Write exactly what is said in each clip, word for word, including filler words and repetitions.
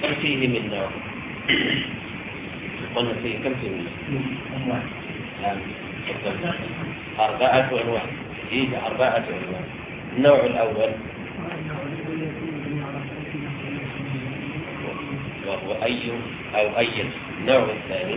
كم فيه من نوع؟ قلنا فيه كم فيه من نوع؟ نعم. أربعة أنواع. يجي أربعة أنواع. النوع الأول وهو أي أو أي. النوع الثاني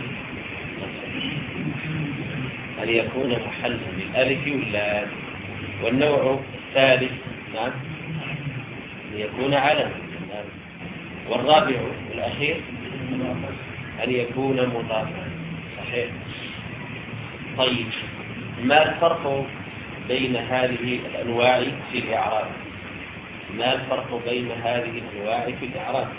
أن يكون محلا بالألف واللام. والنوع الثالث نعم أن يكون علما. والرابع والأخير أن يكون مضافا. صحيح. طيب ما الفرق بين هذه الأنواع في الإعراب؟ ما الفرق بين هذه الأنواع في الإعراب؟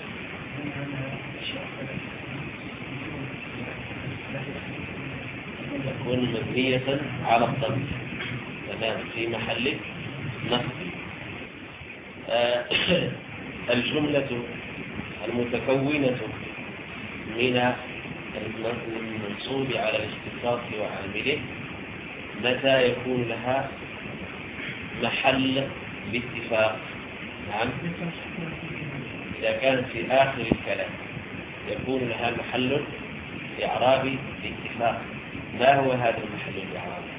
تكون مبنية على الضم تمام في محل نصب. آه الجملة المتكونة من المنصوب على الاختصاص وعامله متى يكون لها محل باتفاق؟ نعم إذا كانت في آخر الكلام يكون لها محل إعرابي باتفاق. ما هو هذا المحل الإعرابي؟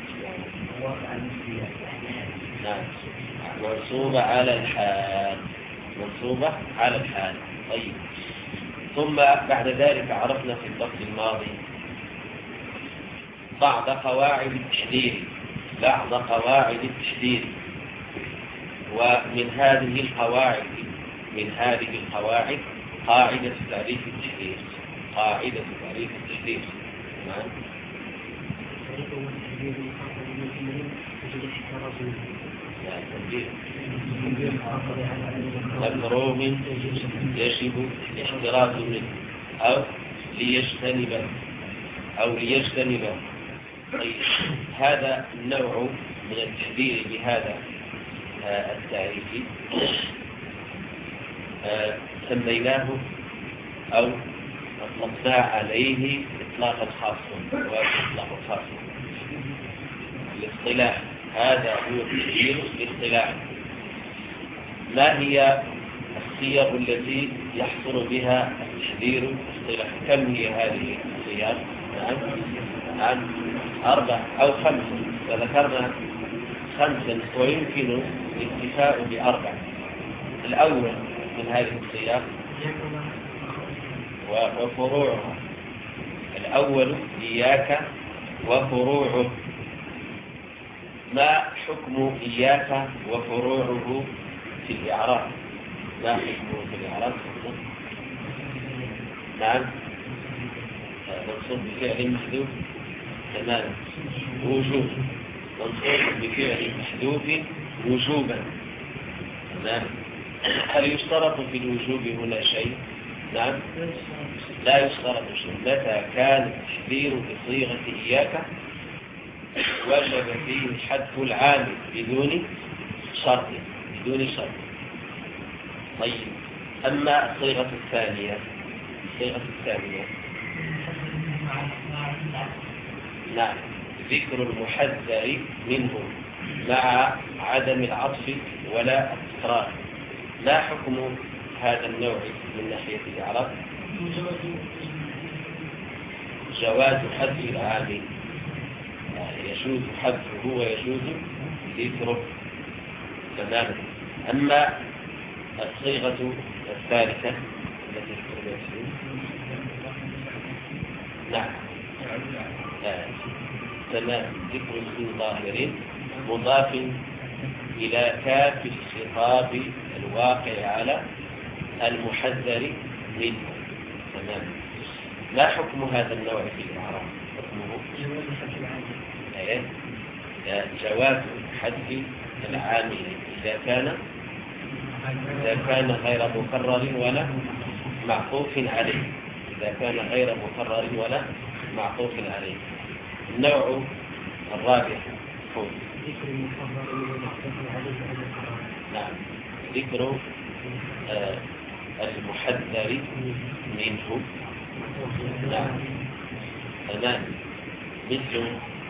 نعم منصوبة على الحال. منصوبة على الحال. طيب ثم بعد ذلك عرفنا في الفصل الماضي بعض قواعد التحذير بعض قواعد التحذير ومن هذه القواعد من هذه القواعد قاعدة تعريف التحذير. قاعدة تعريف التحذير تمام. مكروه يجب الاحتراز منه أو ليجتنبه أو ليجتنبه. طيب هذا النوع من التحذير بهذا التعريف سميناه أو أطلقنا عليه إطلاقا خاصا وإطلاق خاص. الاصطلاح هذا هو التحذير بالاصطلاح. ما هي الصيغ التي يحصل بها التحذير اصطلاحا؟ كم هي هذه الصيغ؟ نعم نعم أربع أو خمس. فذكرنا خمسا ويمكن الاكتفاء بأربع. الأول من هذه الصيغ وفروعها. الأول إياك وفروعه. ما حكم إياك وفروعه في الإعراب؟ ما حكمه في الإعراب؟ نعم منصوب بفعل محذوف تماما وجوب. منصوب بفعل محذوف وجوبا تمام. هل يشترط في الوجوب هنا شيء؟ نعم لا يشترط شيء. متى كان التحذير بصيغة إياك وجب فيه حذف العامل بدون شرط بدون شرط. طيب أما الصيغة الثانية الصيغة الثانية نعم ذكر المحذر منه مع عدم العطف ولا التكرار. ما حكم هذا النوع من ناحية الإعراب؟ جواز حذف العامل. يجوز حذفه ويجوز ذكره تماما. أما الصيغة الثالثة التي تقول نعم تمام ذكر اسم ظاهر مضاف إلى كاف الخطاب الواقع على المحذر منه تمام. ما حكم هذا النوع في الإعراب؟ حكمه جواز حذف العامل إذا كان إذا كان غير مكرر ولا معطوف عليه. إذا كان غير مكرر ولا معطوف عليه. النوع الرابع هو ذكر المكرر ومعطوف عليه. نعم ذكر آه المحذر منه. نعم تمام مثل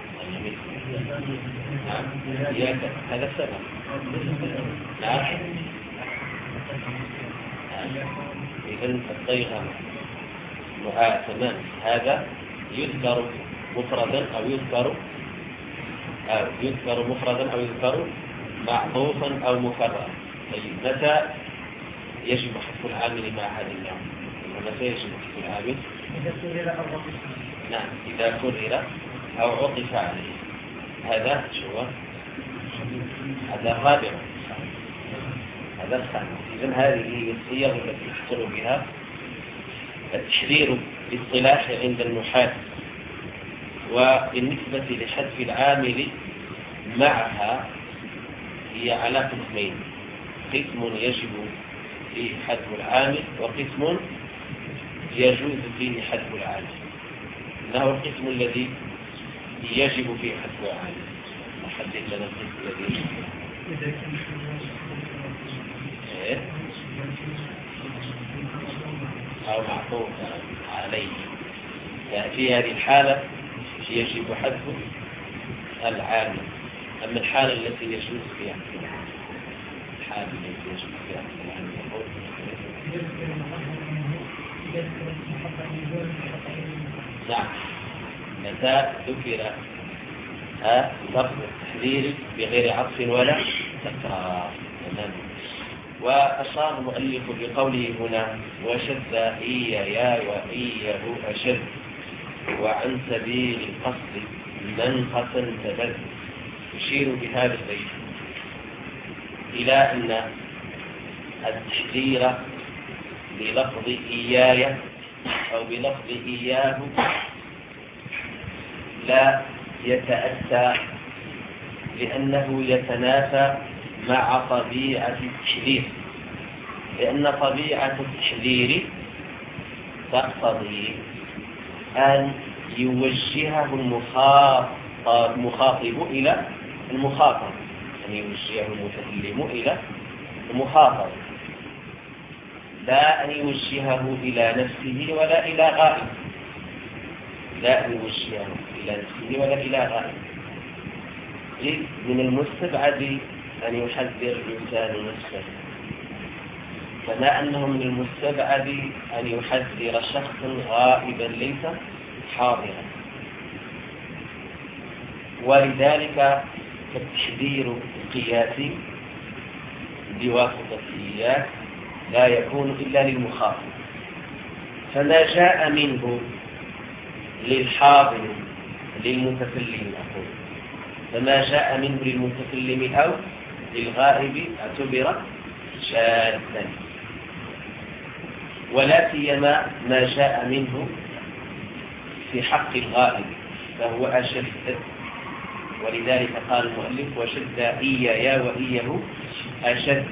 نعم إياك هذا السبب. نعم إذن الطيغمة آه تمام. هذا يذكر مفردا أو يذكر أو يذكر مفردا أو يذكر معطوفا أو مفردا. طيب متى يجب حذف العامل مع هذه النوع؟ متى يجب حذف العامل؟ إذا كرر أو عطف. نعم إذا كرر أو عطف عليه. هذا شو هو؟ هذا الرابع. هذا الخامس. إذن هذه هي الصيغ التي يحصل بها التحرير باصطلاح عند النحاة. وبالنسبة لحذف العامل معها هي على قسمين: قسم يجب فيه حذف العامل وقسم يجوز فيه حذف العامل. ما هو القسم الذي يجب فيه حذف العامل؟ نحدد لنا القسم الذي إيه؟ أو معطوف عليه. في هذه الحالة يجب حذف العامل. أما الحالة التي يجوز فيها الحالة التي يجوز فيها العامل نعم متى ذكر لفظ التحذير بغير عطف ولا تكرار. تمام. وأشار المؤلف بقوله هنا: وشد إيا وإيه أشد وعن سبيل القصد منقصا تبد. يشير بهذا البيت إلى أن التحذير بلفظ إياي أو بلفظ إياه لا يتأتى، لأنه يتنافى مع طبيعة التحذير، لأن طبيعة التحذير تقتضي أن يوجهه المخاطب إلى المخاطب، أن يوجهه المتكلم إلى المخاطب، لا أن يوجهه إلى نفسه ولا إلى غائب، لا أن يوجهه إلى نفسه ولا إلى غائب. إذ من المستبعد أن يحذر الإنسان نفسه، كما أنه من المستبعد أن يحذر شخص غائبا ليس حاضرا. ولذلك فالتحذير القياسي بواسطة إياه لا يكون إلا للمخاطب، فما جاء منه للحاضر للمتكلم أقول فما جاء منه للمتكلم أو للغائب اعتبر شاذا، ولا سيما ما جاء منه في حق الغائب فهو أشد. ولذلك قال المؤلف: وشد إيايا وإيه أشد.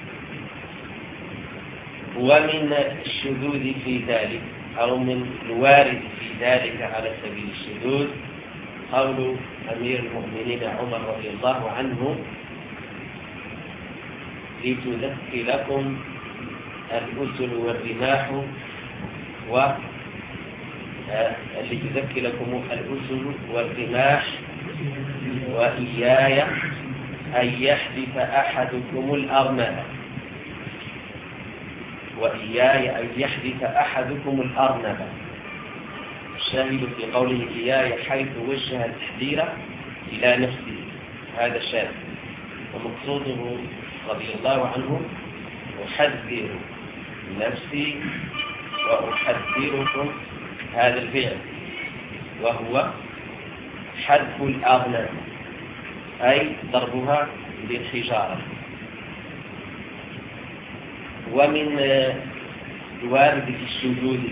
ومن الشذوذ في ذلك أو من الوارد في ذلك على سبيل الشذوذ قول أمير المؤمنين عمر رضي الله عنه: لتذكي لكم الأسل والرماح و لتذكي لكم الأسل والرماح وإياي أن يحدث أحدكم الأرنب وإياي أن يحدث أحدكم الأرنب. الشاهد في قوله إياي حيث وجه التحذير إلى نفسه، هذا الشاهد. ومقصوده رضي الله عنه: أحذر نفسي وأحذركم هذا الفعل، وهو حذف الأرنب أي ضربها بالحجارة. ومن الوارد في الشذوذ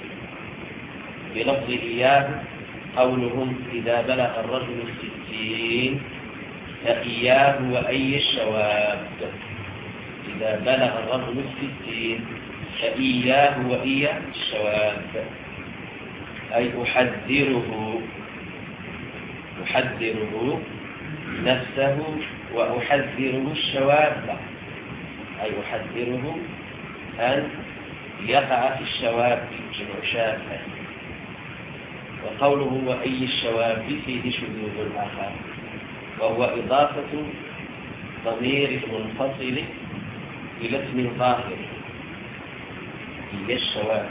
بلفظ إياه قولهم: إذا بلغ الرجل الستين فإياه وأي الشواب. إذا بلغ الرجل الستين فإياه وأي الشواب أي أحذره أحذره نفسه وأحذره الشواب، أي أحذره أن يقع في الشواب جمع شاب. وقوله وأي الشواب فيه شذوذ آخر، وهو إضافة ضمير المنفصل إلى اسم ظاهر، هي الشواذ.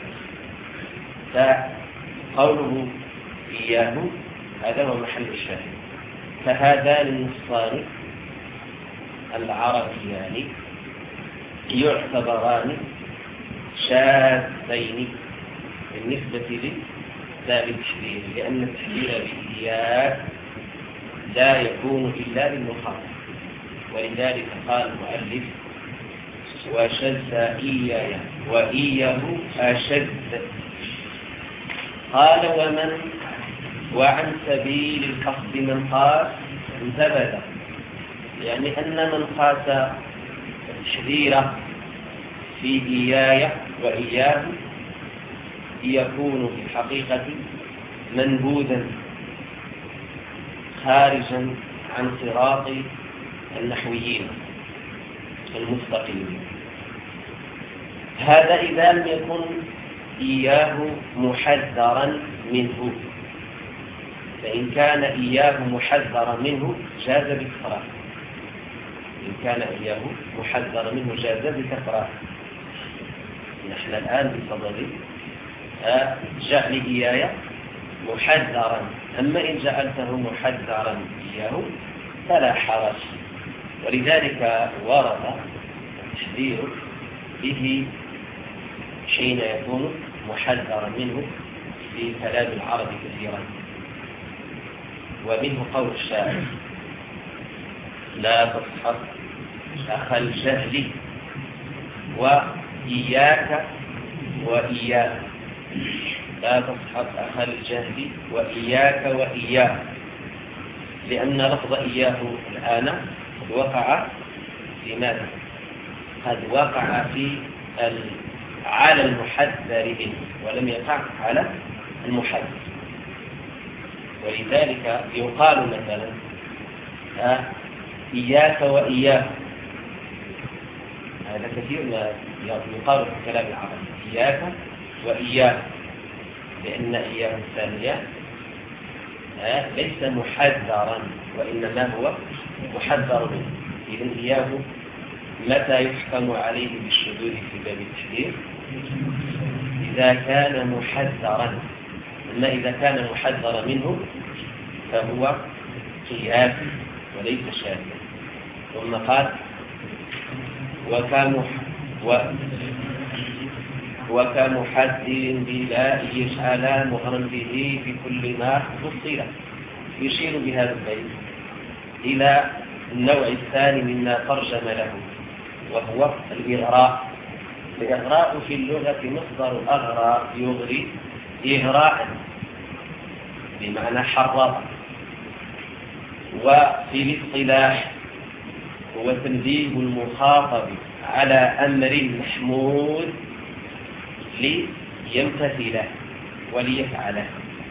فقوله إياه هذا هو محل الشاهد. فهذان النصان العربيان يعتبران شاذين بالنسبة لباب التحذير، لأن التحذير بإياه لا يكون إلا للمخاطب. ولذلك قال المؤلف وشذ إياه وإياه أشد. قال ومن وعن سبيل القصد من قاس انتبذ، يعني أن من قاس التحذير في إياي وإياه يكون في الحقيقة منبوذا خارجا عن صراط النحويين المستقيمين. هذا إذا لم يكن إياه محذرا منه، فإن كان إياه محذرا منه جاز بكثرة. إن كان إياه محذرا منه جاز بكثرة. نحن الآن بصدد جعل إياه محذرا، أما إن جعلته محذرا إياه فلا حرج. ولذلك ورد التحذير به حين يكون محذرا منه في كلام العرب كثيرا. ومنه قول الشاعر لا تصحب أخا الجهل وإياك وإياه. لا تصحب أخا الجهل وإياك وإياه، لأن لفظ إياه الآن قد وقع في ماذا؟ قد وقع في على المحذر منه ولم يقع على المحذر. ولذلك يقال مثلا آه إياك وإياه. هذا كثير ما يقال في كلام العرب إياك وإياه، لأن إياه الثانية آه ليس محذرا وإنما هو محذر منه. إذن إياه متى يحكم عليه بالشذوذ في باب التحذير؟ إذا كان محذرا. أما إذا كان محذرا منه فهو قياس وليس شاذا. ثم قال وكمح و وكمحذر بلا يجعل مهرا به في كل ما فصل. يشير بهذا البيت إلى النوع الثاني مما ترجم له، وهو الإغراء. الإغراء في اللغة مصدر أغرى يغري إغراء بمعنى حرر. وفي الاصطلاح هو تنبيه المخاطب على أمر محمود ليمتثله وليفعله.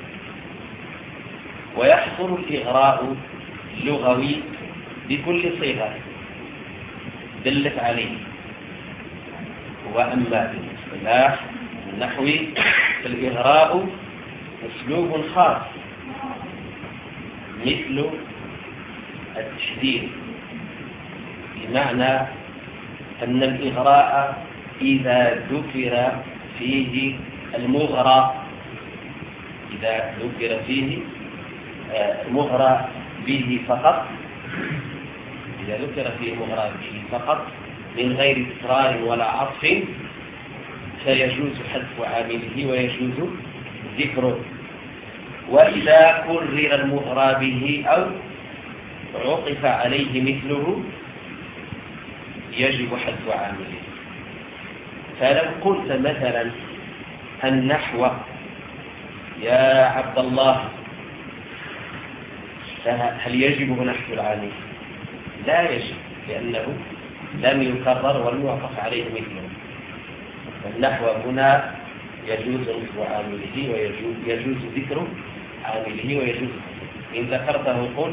ويحصل الإغراء اللغوي بكل صيغة دلت عليه. وأما في الاصطلاح النحوي الإغراء أسلوب خاص مثل التشديد، بمعنى أن الإغراء إذا ذكر فيه المغرى إذا ذكر فيه المغرى به فقط إذا ذكر فيه مغرى به فقط من غير تكرار ولا عطف فيجوز حذف عامله ويجوز ذكره. وإذا كرر المغرى به أو عطف عليه مثله يجب حذف عامله. فلو قلت مثلا النحو يا عبد الله، هل يجب حذف العامل؟ لا يجب، لأنه لم يكرر ولم يعطف عليه مثله. النحو هنا يجوز حذف عامله ويجوز يجوز ذكر عامله ويجوز. إن ذكرته قل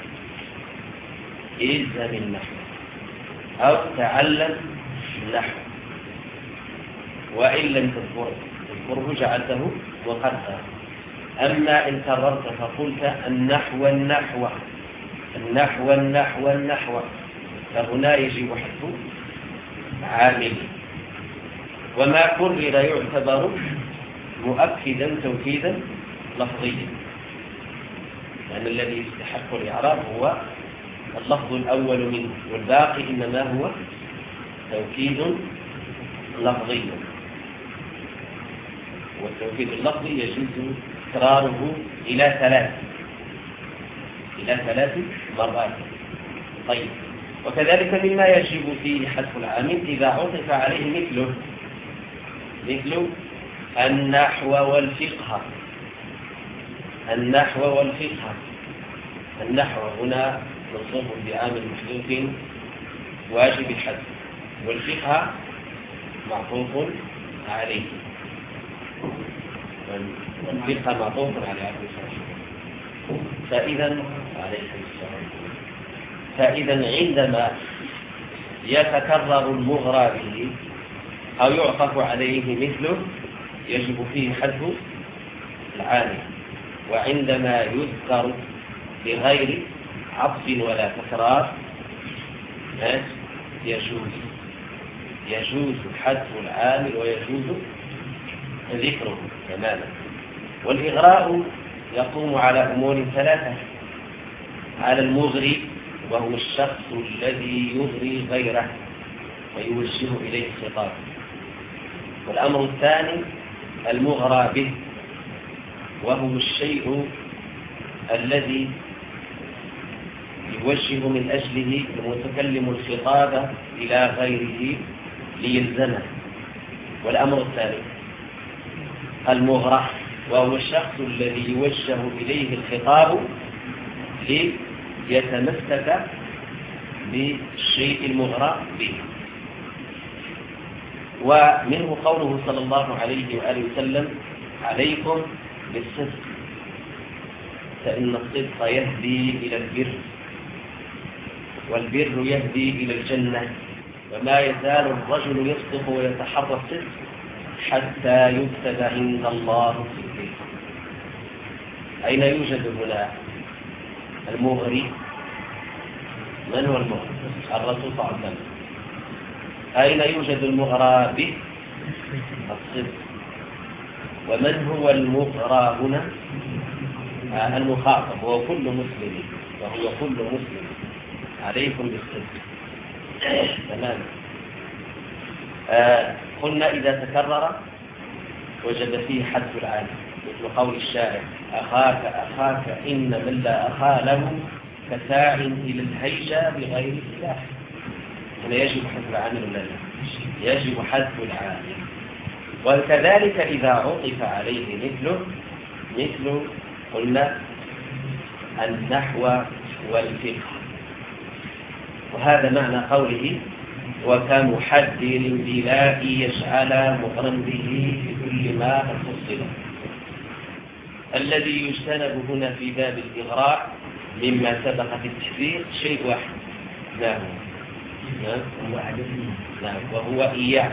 إلزم النحو أو تعلم النحو، وإن لم تذكره تذكره جعلته مقدرا. أما إن كررت فقلت النحو النحو النحو النحو النحو فهنا يجب حذف عامل. وما كرر يعتبر مؤكدا توكيدا لفظيا، لأن الذي يستحق الإعراب هو اللفظ الأول منه، والباقي إنما هو توكيد لفظي. والتوكيد اللفظي يجوز تكراره إلى ثلاث إلى ثلاث مرات. طيب، وكذلك مما يجب فيه حذف العامل إذا عطف عليه مثله مثل النحو والفقه. النحو والفقه النحو هنا منصوب بعامل محذوف واجب الحذف، والفقه معطوف عليه، والفقه معطوف على عبد فإذا عليه السلام فإذا عندما يتكرر المغرى به أو يعطف عليه مثله يجب فيه حذف العامل، وعندما يذكر بغير عطف ولا تكرار يجوز يجوز حذف العامل ويجوز ذكره تماما. والإغراء يقوم على أمور ثلاثة: على المغري وهو الشخص الذي يغري غيره ويوجه إليه الخطاب، والأمر الثاني المغرى به وهو الشيء الذي يوجه من أجله المتكلم الخطاب إلى غيره ليلزمه، والأمر الثالث المغرى وهو الشخص الذي يوجه إليه الخطاب ليتمسك بالشيء المغرى به. ومنه قوله صلى الله عليه وآله وسلم: عليكم بالصدق فإن الصدق يهدي إلى البر، والبر يهدي إلى الجنة، وما يزال الرجل يصدق ويتحرى الصدق حتى يكتب عند الله صديقا. أين يوجد هنا المغري؟ من هو المغري؟ الرسول صلى الله عليه وسلم. أين يوجد المغرى به؟ الصدق. ومن هو المغرى هنا؟ آه المخاطب هو كل مسلم، وهو كل مسلم. عليكم بالصدق. تمام. آه قلنا إذا تكرر وجب فيه حذف العامل، مثل قول الشاعر: أخاك أخاك إن من لا أخا له كساع إلى الهيجة بغير سلاح. هنا يجب حذف العامل ولا لا؟ يجب حذف العامل. وكذلك إذا عطف عليه مثله مثل قلنا النحو والفقه، وهذا معنى قوله: وكمحذر بلا يجعل مقرن به بكل ما فصل. الذي يجتنب هنا في باب الإغراء مما سبق في التحذير شيء واحد، نعم نعم وهو إياه.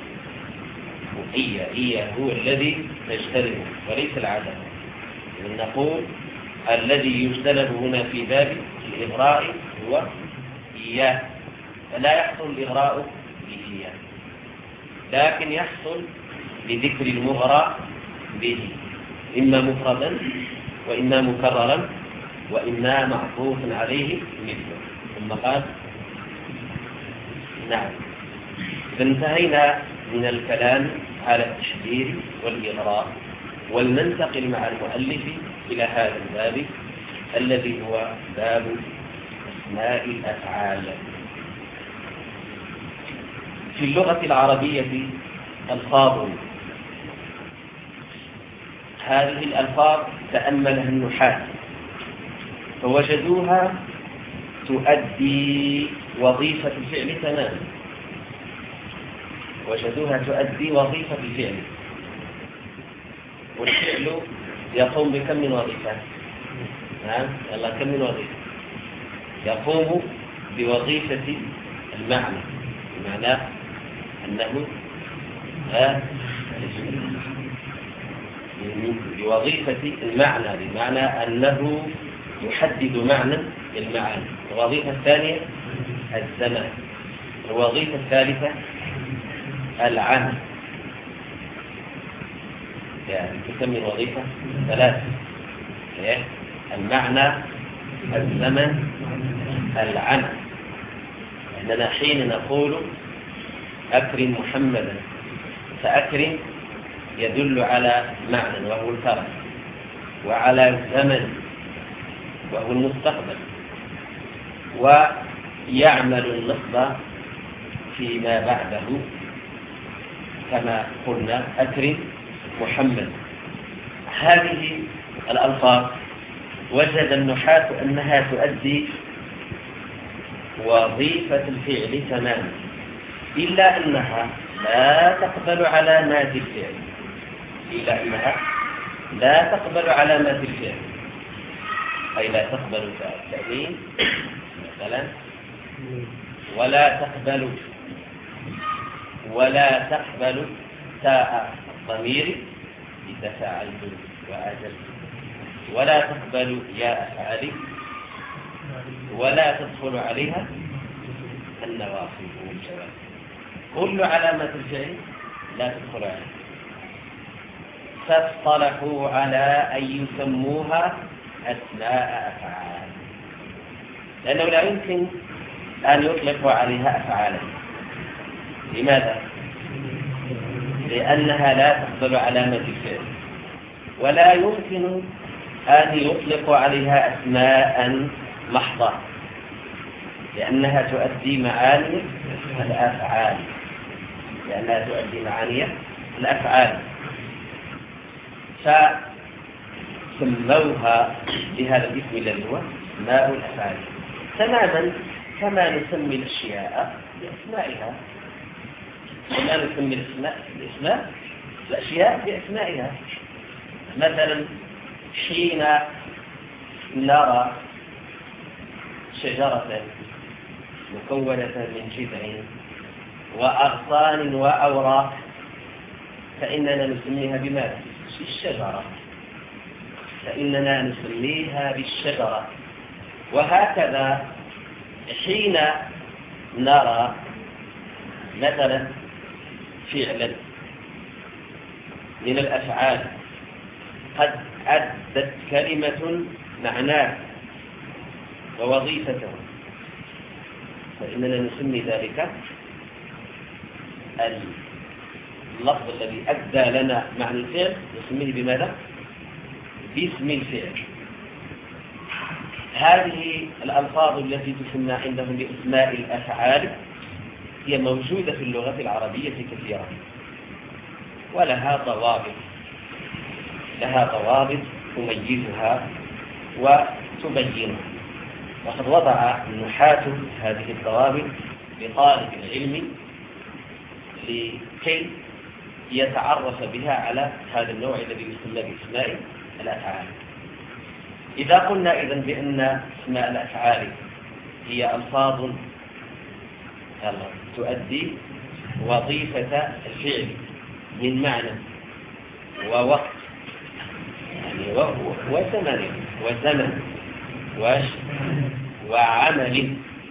إياه إياه هو الذي تجتنبه وليس العدم. نقول الذي يجتنب هنا في باب الإغراء هو إياه، فلا يحصل الإغراء بإياه، لكن يحصل بذكر المغرى به، إما مفردا وإما مكررا وإما معطوف عليه مثله. ثم قال: نعم. فانتهينا من الكلام على التحذير والإغراء، ولننتقل مع المؤلف إلى هذا الباب الذي هو باب أسماء الأفعال. في اللغة العربية ألفاظ، هذه الألفاظ تأملها النحاة فوجدوها تؤدي وظيفة الفعل تماما، وجدوها تؤدي وظيفة الفعل. والفعل يقوم بكم من وظيفة؟ نعم يلا كم من وظيفة؟ يقوم بوظيفة المعنى، بمعنى أنه بوظيفة المعنى، بمعنى أنه يحدد معنى المعاني. الوظيفة الثانية الزمان. الوظيفة الثالثة العمل. يعني تسمي الوظيفة ثلاثة: المعنى، الزمن، العمل. أننا حين نقول أكرم محمدا، فأكرم يدل على معنى وهو الكرم، وعلى زمن وهو المستقبل، ويعمل النصب فيما بعده كما قلنا أكرم محمد. هذه الألفاظ وجد النحاة أنها تؤدي وظيفة الفعل تماما، إلا أنها لا تقبل علامات الفعل إلا أنها لا تقبل علامات الفعل أي لا تقبل التأمين مثلا، ولا تقبل ولا تقبل تاء الضمير إذا فعلت وأجلت، ولا تقبل ياء أفعال، ولا تدخل عليها النواصب والجواب. كل علامات الفعل لا تدخل عليها. فاصطلحوا على أن يسموها أسماء أفعال، لأنه لا يمكن أن يطلقوا عليها أفعالا. لماذا؟ لأنها لا تقبل علامة الفعل، ولا يمكن أن يطلقوا عليها أسماء محضة، لأنها تؤدي معاني الأفعال لأنها تؤدي معاني الأفعال فسموها بهذا الاسم الذي هو أسماء الأفعال، تماما كما نسمي الأشياء بأسمائها. لا نسمي الأسماء الأسماء الأشياء بأسمائها. مثلا حين نرى شجرة مكونة من جذع وأغصان وأوراق فإننا نسميها بماذا؟ بالشجرة، فإننا نسميها بالشجرة. وهكذا حين نرى مثلا فعلا من الأفعال قد أدت كلمة معناه ووظيفته فإننا نسمي ذلك اللفظ الذي أدى لنا معنى الفعل نسميه بماذا؟ باسم الفعل. هذه الألفاظ التي تسمى عندهم بأسماء الأفعال هي موجودة في اللغة العربية كثيرا، ولها ضوابط لها ضوابط تميزها وتبينها. وقد وضع النحاة هذه الضوابط لطالب العلم لكي يتعرف بها على هذا النوع الذي يسمى بأسماء الأفعال. إذا قلنا إذن بأن أسماء الأفعال هي ألفاظ تؤدي وظيفة الفعل من معنى ووقت يعني وزمن وزمن وعمل،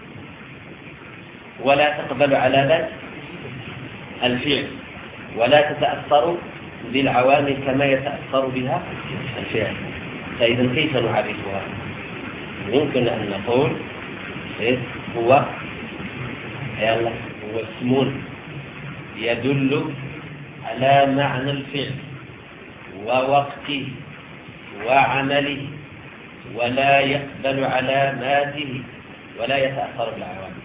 ولا تقبل علامات الفعل ولا تتأثر بالعوامل كما يتأثر بها الفعل. فإذا كيف نعرفها؟ يمكن أن نقول إيه هو يلا هو اسم يدل على معنى الفعل ووقته وعمله ولا يقبل علاماته ولا يتأثر بالعوامل.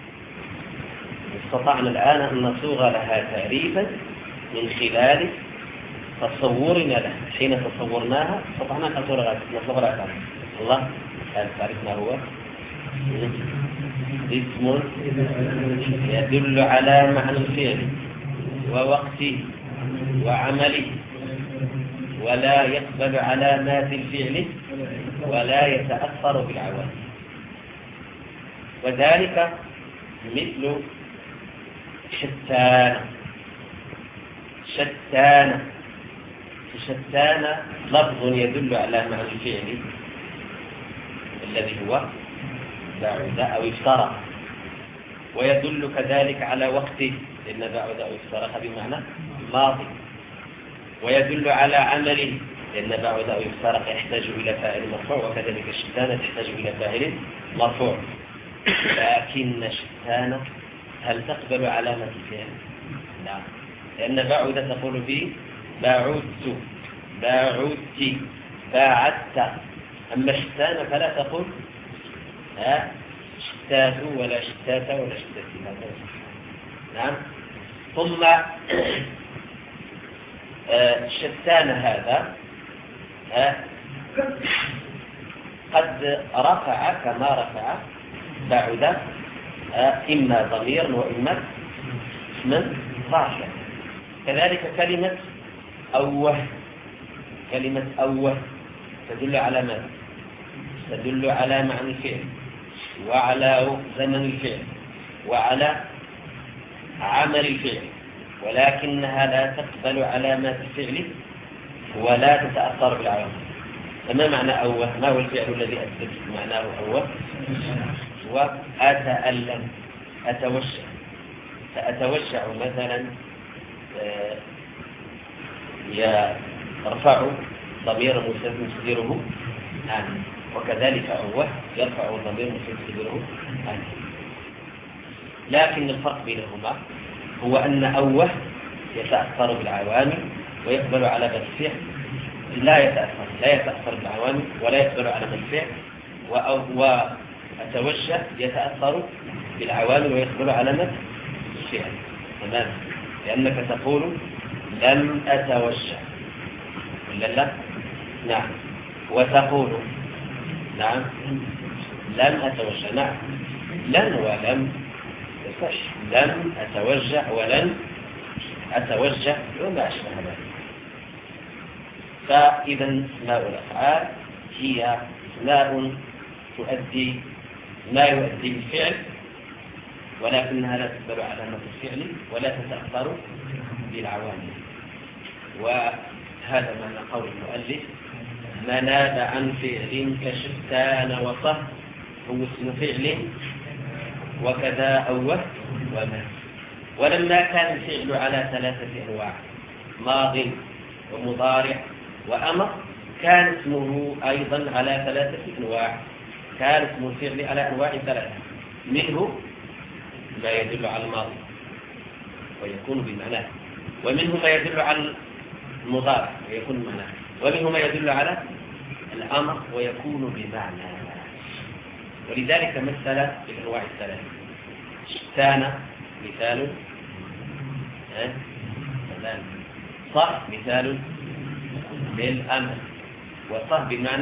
استطعنا الآن أن نصوغ لها تعريفا من خلال تصورنا لها. حين تصورناها استطعنا أن نصوغ لها تعريف. الله هل تعرفنا هو اسم يدل على معنى الفعل ووقته وعمله ولا يقبل علامات الفعل ولا يتأثر بالعوامل. وذلك مثل شتان شتان شتان لفظ يدل على معنى الفعل الذي هو بعد أو افترق، ويدل كذلك على وقته لأن بعد أو افترق بمعنى ماضي. ويدل على عمله، لأن بعد أو يفترق يحتاج إلى فاعل مرفوع، وكذلك شتان تحتاج إلى فاعل مرفوع. لكن شتان هل تقبل علامة الفعل؟ لا، لأن بعد تقول به باعدت، باعدت، باعدت. أما شتان فلا تقول ها شتات ولا شتات ولا شتات. نعم. ثم شتان هذا قد رفع كما رفع بعد إما ضمير وإما اسم رافع. كذلك كلمة أوه، كلمة أوه تدل على ماذا؟ تدل على معنى الفعل وعلى زمن الفعل وعلى عمل الفعل، ولكنها لا تقبل علامات الفعل ولا تتأثر بالعوامل. فما معنى أوه؟ ما هو الفعل الذي أثبت معناه أوه؟ وأتألم، أتوشع. فأتوشع مثلا يرفع ضمير مستتره أنا، وكذلك أوه يرفع ضمير مستتره أنا. لكن الفرق بينهما هو أن أوه يتأثر بالعوامل ويقبل على الفعل، لا يتأثر لا يتأثر بالعوامل ولا يقبل على الفعل. وأتوجه يتأثر بالعوامل ويقبل على الفعل. تمام. لأنك تقول لم أتوجه ولا لا؟ نعم. وتقول نعم لم أتوجه. نعم. لن ولم لم أتوجه ولن أتوجه وما أشبه ذلك. فإذا أسماء الأفعال هي أسماء تؤدي ما يؤدي بالفعل، ولكنها لا تقبل علامة الفعل ولا تتأثر بالعوامل. وهذا معنى قول المؤلف: ما ناب عن فعل كشتان وصه هو اسم فعل وكذا أوه وما. ولما كان الفعل على ثلاثة أنواع ماض ومضارع وأمر، كان اسمه أيضا على ثلاثة أنواع. كان اسم الفعل على أنواع ثلاثة، منه ما يدل على الماضي ويكون بمعناه، ومنه ما يدل على المضارع ويكون بمعناه، ومنه ما يدل على الأمر ويكون بمعنى. ولذلك مثل بالأنواع الثلاثة. شتان مثال صح مثال للأمر، وصح بمعنى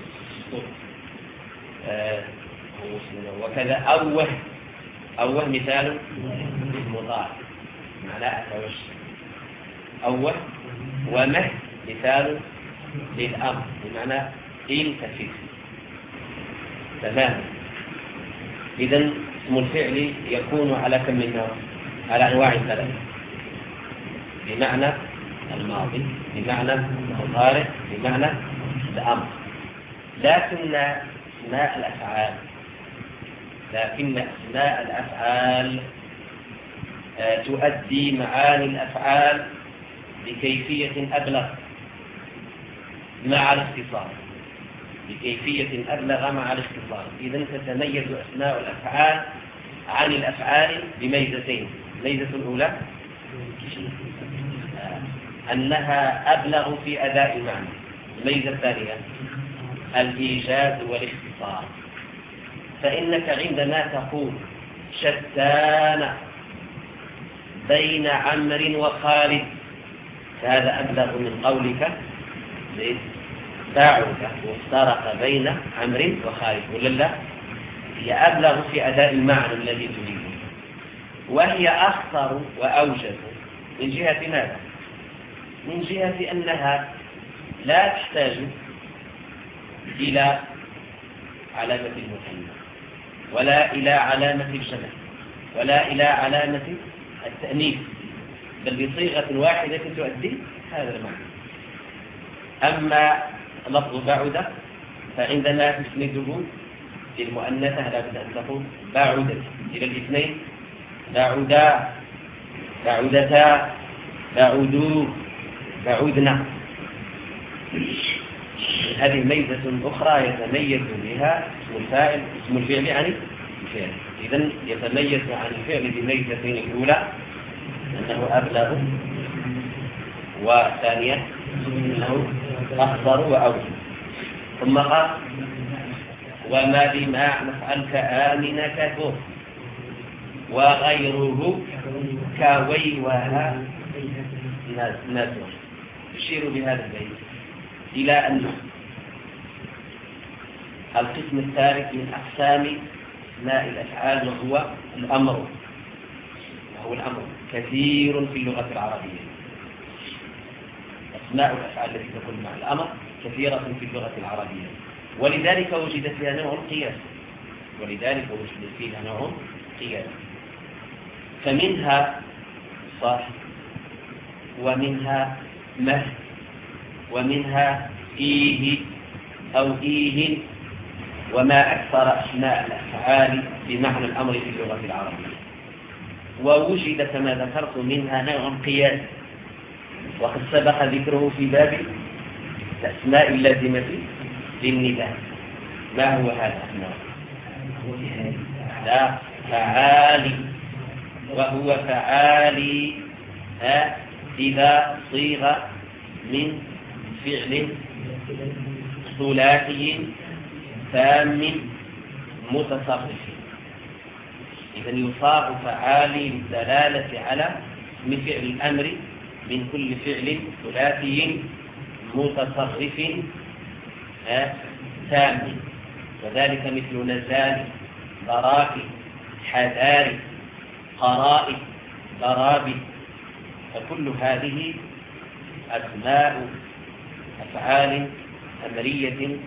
آه وكذا أوه أوه مثال للمضارع معناه أتوجه أوه. ومه مثال للأمر بمعنى انتفذ. تمام. إذن اسم الفعل يكون على كم من نوع؟ على أنواع ثلاثة: بمعنى الماضي، بمعنى المضارع، بمعنى الأمر. لكن أسماء الأفعال لكن أسماء الأفعال تؤدي معاني الأفعال بكيفية أبلغ مع الاختصار، بكيفية أبلغ مع الاختصار. إذن تتميز أسماء الأفعال عن الأفعال بميزتين: الميزة الأولى أنها أبلغ في أداء المعنى، الميزة الثانية الإيجاز والاختصار. فإنك عندما تقول شتان بين عمرو وخالد، فهذا أبلغ من قولك باعك وافترق بين عمرو وخالد، ولا لا؟ هي أبلغ في أداء المعنى الذي تريده، وهي أخطر وأوجز من جهة ماذا؟ من جهة أنها لا تحتاج إلى علامة المثنى ولا إلى علامة الجمع ولا إلى علامة التأنيث، بل بصيغة واحدة تؤدي هذا المعنى. أما لفظ بعد فعندما تسنده للمؤنثة لابد أن تقول بعدت، إلى الاثنين بعدا، بعدتا، بعدوا، بعدنا. هذه ميزة أخرى يتميز بها اسم الفاعل اسم الفعل عن الفعل. إذن يتميز عن الفعل بميزتين: الأولى أنه أبلغ، وثانية أنه أخضر وأوجه. ثم قال: وما بما نفعل كآمن كثر وغيره كويوها نذر. يشير بهذا البيت إلى أن القسم الثالث من أقسام أسماء الأفعال وهو الأمر، وهو الأمر كثير في اللغة العربية. أسماء الأفعال التي تكون مع الأمر كثيرة في اللغة العربية، ولذلك وجد فيها نوع قياس ولذلك وجد فيها نوع قياس فمنها صح، ومنها مه، ومنها إيه أو إيه، وما أكثر أسماء الأفعال بمعنى الأمر في اللغة العربية. ووجد كما ذكرت منها نوع قياس، وقد سبق ذكره في باب الأسماء اللازمة للنداء. ما هو هذا النوع؟ لا، فعالي، وهو فعالي إذا صيغ من فعل ثلاثي تام متصرف. إذن يصاغ فعالي للدلالة على اسم فعل الأمر من كل فعل ثلاثي متصرف تام، وذلك مثل نزال، ضراك، حذار، قرائد، ضرابي. فكل هذه أسماء أفعال أمرية،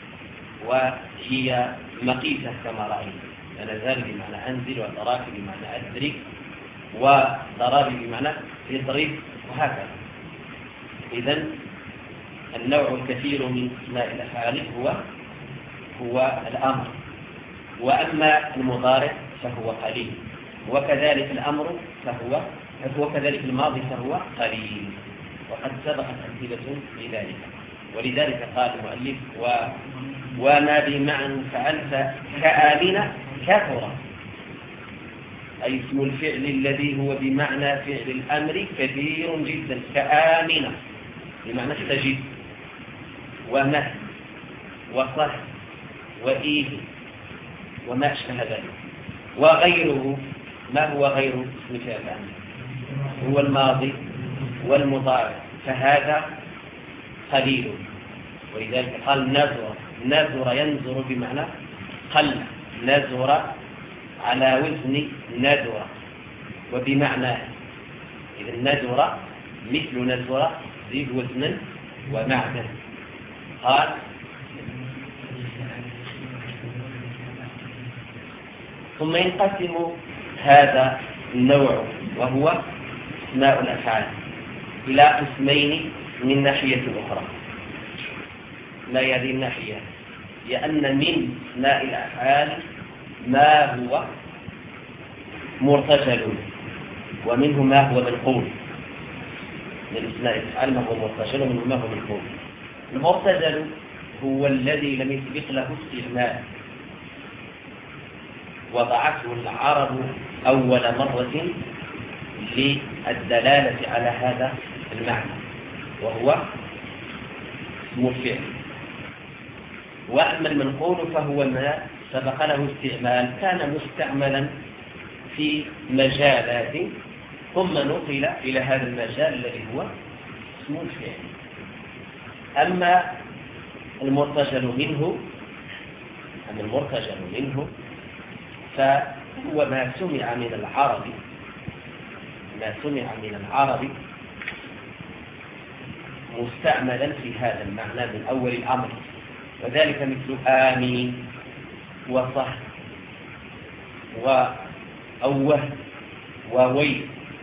وهي مقيسة كما رأينا. نزال بمعنى أنزل، وضراك بمعنى أدرك، وضرابي بمعنى اضرب، وهكذا. إذن النوع الكثير من أسماء الأفعال هو هو الأمر. وأما المضارع فهو قليل، وكذلك الأمر فهو وكذلك الماضي فهو قليل، وقد سبقت أمثلة لذلك. ولذلك قال المؤلف: و وما بمعنى فعلت كآمن كثر، أي اسم الفعل الذي هو بمعنى فعل الأمر كثير جدا، كآمن بمعنى استجب، ومه، وصح، وإيه، وما أشبه ذلك. وغيره، ما هو غير اسم فعل الأمر؟ هو الماضي والمضارع، فهذا قليل. ولذلك قال نذر. نذر ينذر بمعنى قل، نذر على وزن نذر وبمعنى. إذا نذر مثل نذر زيد وزنا ومعنى. قال: ثم ينقسم هذا النوع وهو أسماء الأفعال إلى قسمين من ناحية أخرى. ما هذه الناحية؟ لأن من أسماء الأفعال ما هو مرتجل، ومنه ما هو منقول. من أسماء الأفعال ما هو مرتجل، ومنه ما هو منقول. المرتجل هو الذي لم يسبق له استعمال، وضعته العرب أول مرة للدلالة على هذا المعنى، وهو اسم الفعل. وأما المنقول فهو ما سبق له استعمال، كان مستعملا في مجالات ثم نقل إلى هذا المجال الذي هو اسم الفعل. أما المرتجل منه أما المرتجل منه فهو ما سمع من العرب ما سمع من العرب مستعملا في هذا المعنى من أول الأمر، وذلك مثل آمين وصح وأوه ووي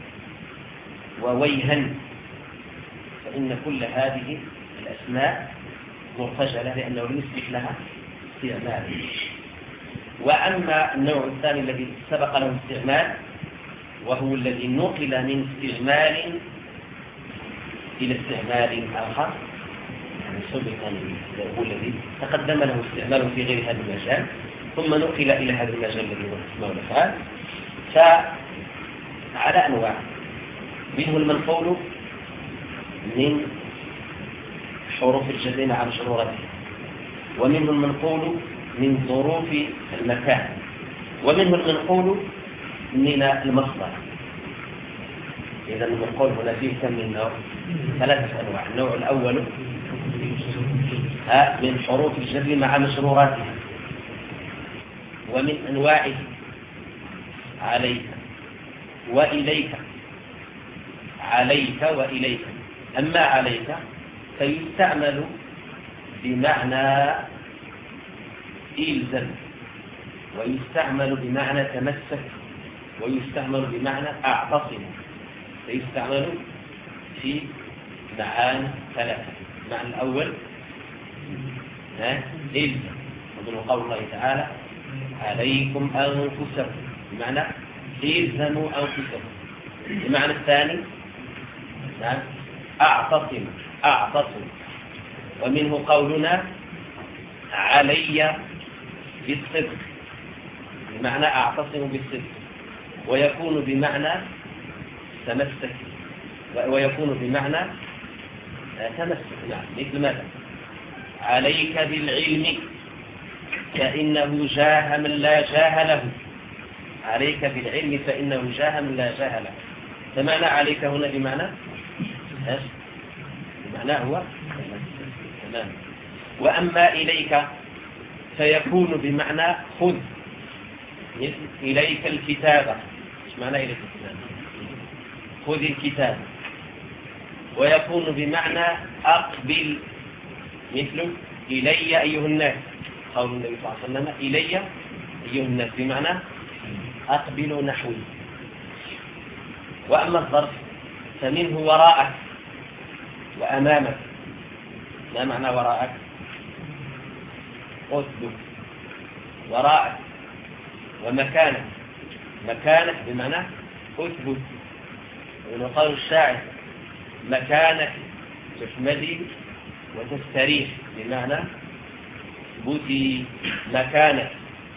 وويهن، فإن كل هذه الأسماء مرتجلة لأنه لم يسبق لها استعمال. وأما النوع الثاني الذي سبق له استعمال، وهو الذي نقل من استعمال إلى استعمال آخر يعني سبقا هو الذي تقدم له استعماله في غير هذا المجال ثم نقل إلى هذا المجال الذي هو الأسماء والأفعال. فعلى أنواع، منه المنقول من حروف الجر مع مشروراته، ومنه المنقول من ظروف المكان، ومنه المنقول من المصدر. إذا المنقول هنا فيه كم من نوع؟ ثلاثة أنواع. النوع الأول من حروف الجر مع مشروراتها، ومن أنواعه عليك وإليك، عليك وإليك. أما عليك فيستعمل بمعنى إلزم، ويستعمل بمعنى تمسك، ويستعمل بمعنى أعتصم. فيستعمل في معاني ثلاثة. المعنى الأول إلزم، ومن قول الله تعالى عليكم أنفسكم، بمعنى إلزموا أنفسكم. المعنى الثاني أعتصم، أعتصم. ومنه قولنا علي بالصدق، بمعنى أعتصم بالصدق، ويكون بمعنى تمسك، ويكون بمعنى تمسك. نعم، مثل ماذا؟ عليك بالعلم فإنه جاه من لا جاه له، عليك بالعلم فإنه جاه من لا جاه له. فمعنى عليك هنا بمعنى ايش؟ بمعنى هو تمام. وأما إليك فيكون بمعنى خذ، إليك الكتابة. ايش معنى إليك الكتابة؟ خذ الكتاب. ويكون بمعنى أقبل، مثل إلي أيها الناس، قول النبي صلى الله عليه وسلم إلي أيها الناس، بمعنى أقبل نحوي. وأما الظرف فمنه وراءك وأمامك. ما معنى وراءك؟ أثبت وراءك. ومكانك، مكانك بمعنى أثبت. وقال الشاعر مكانك تحمدي وتستريح، بمعنى بوتي مكانك،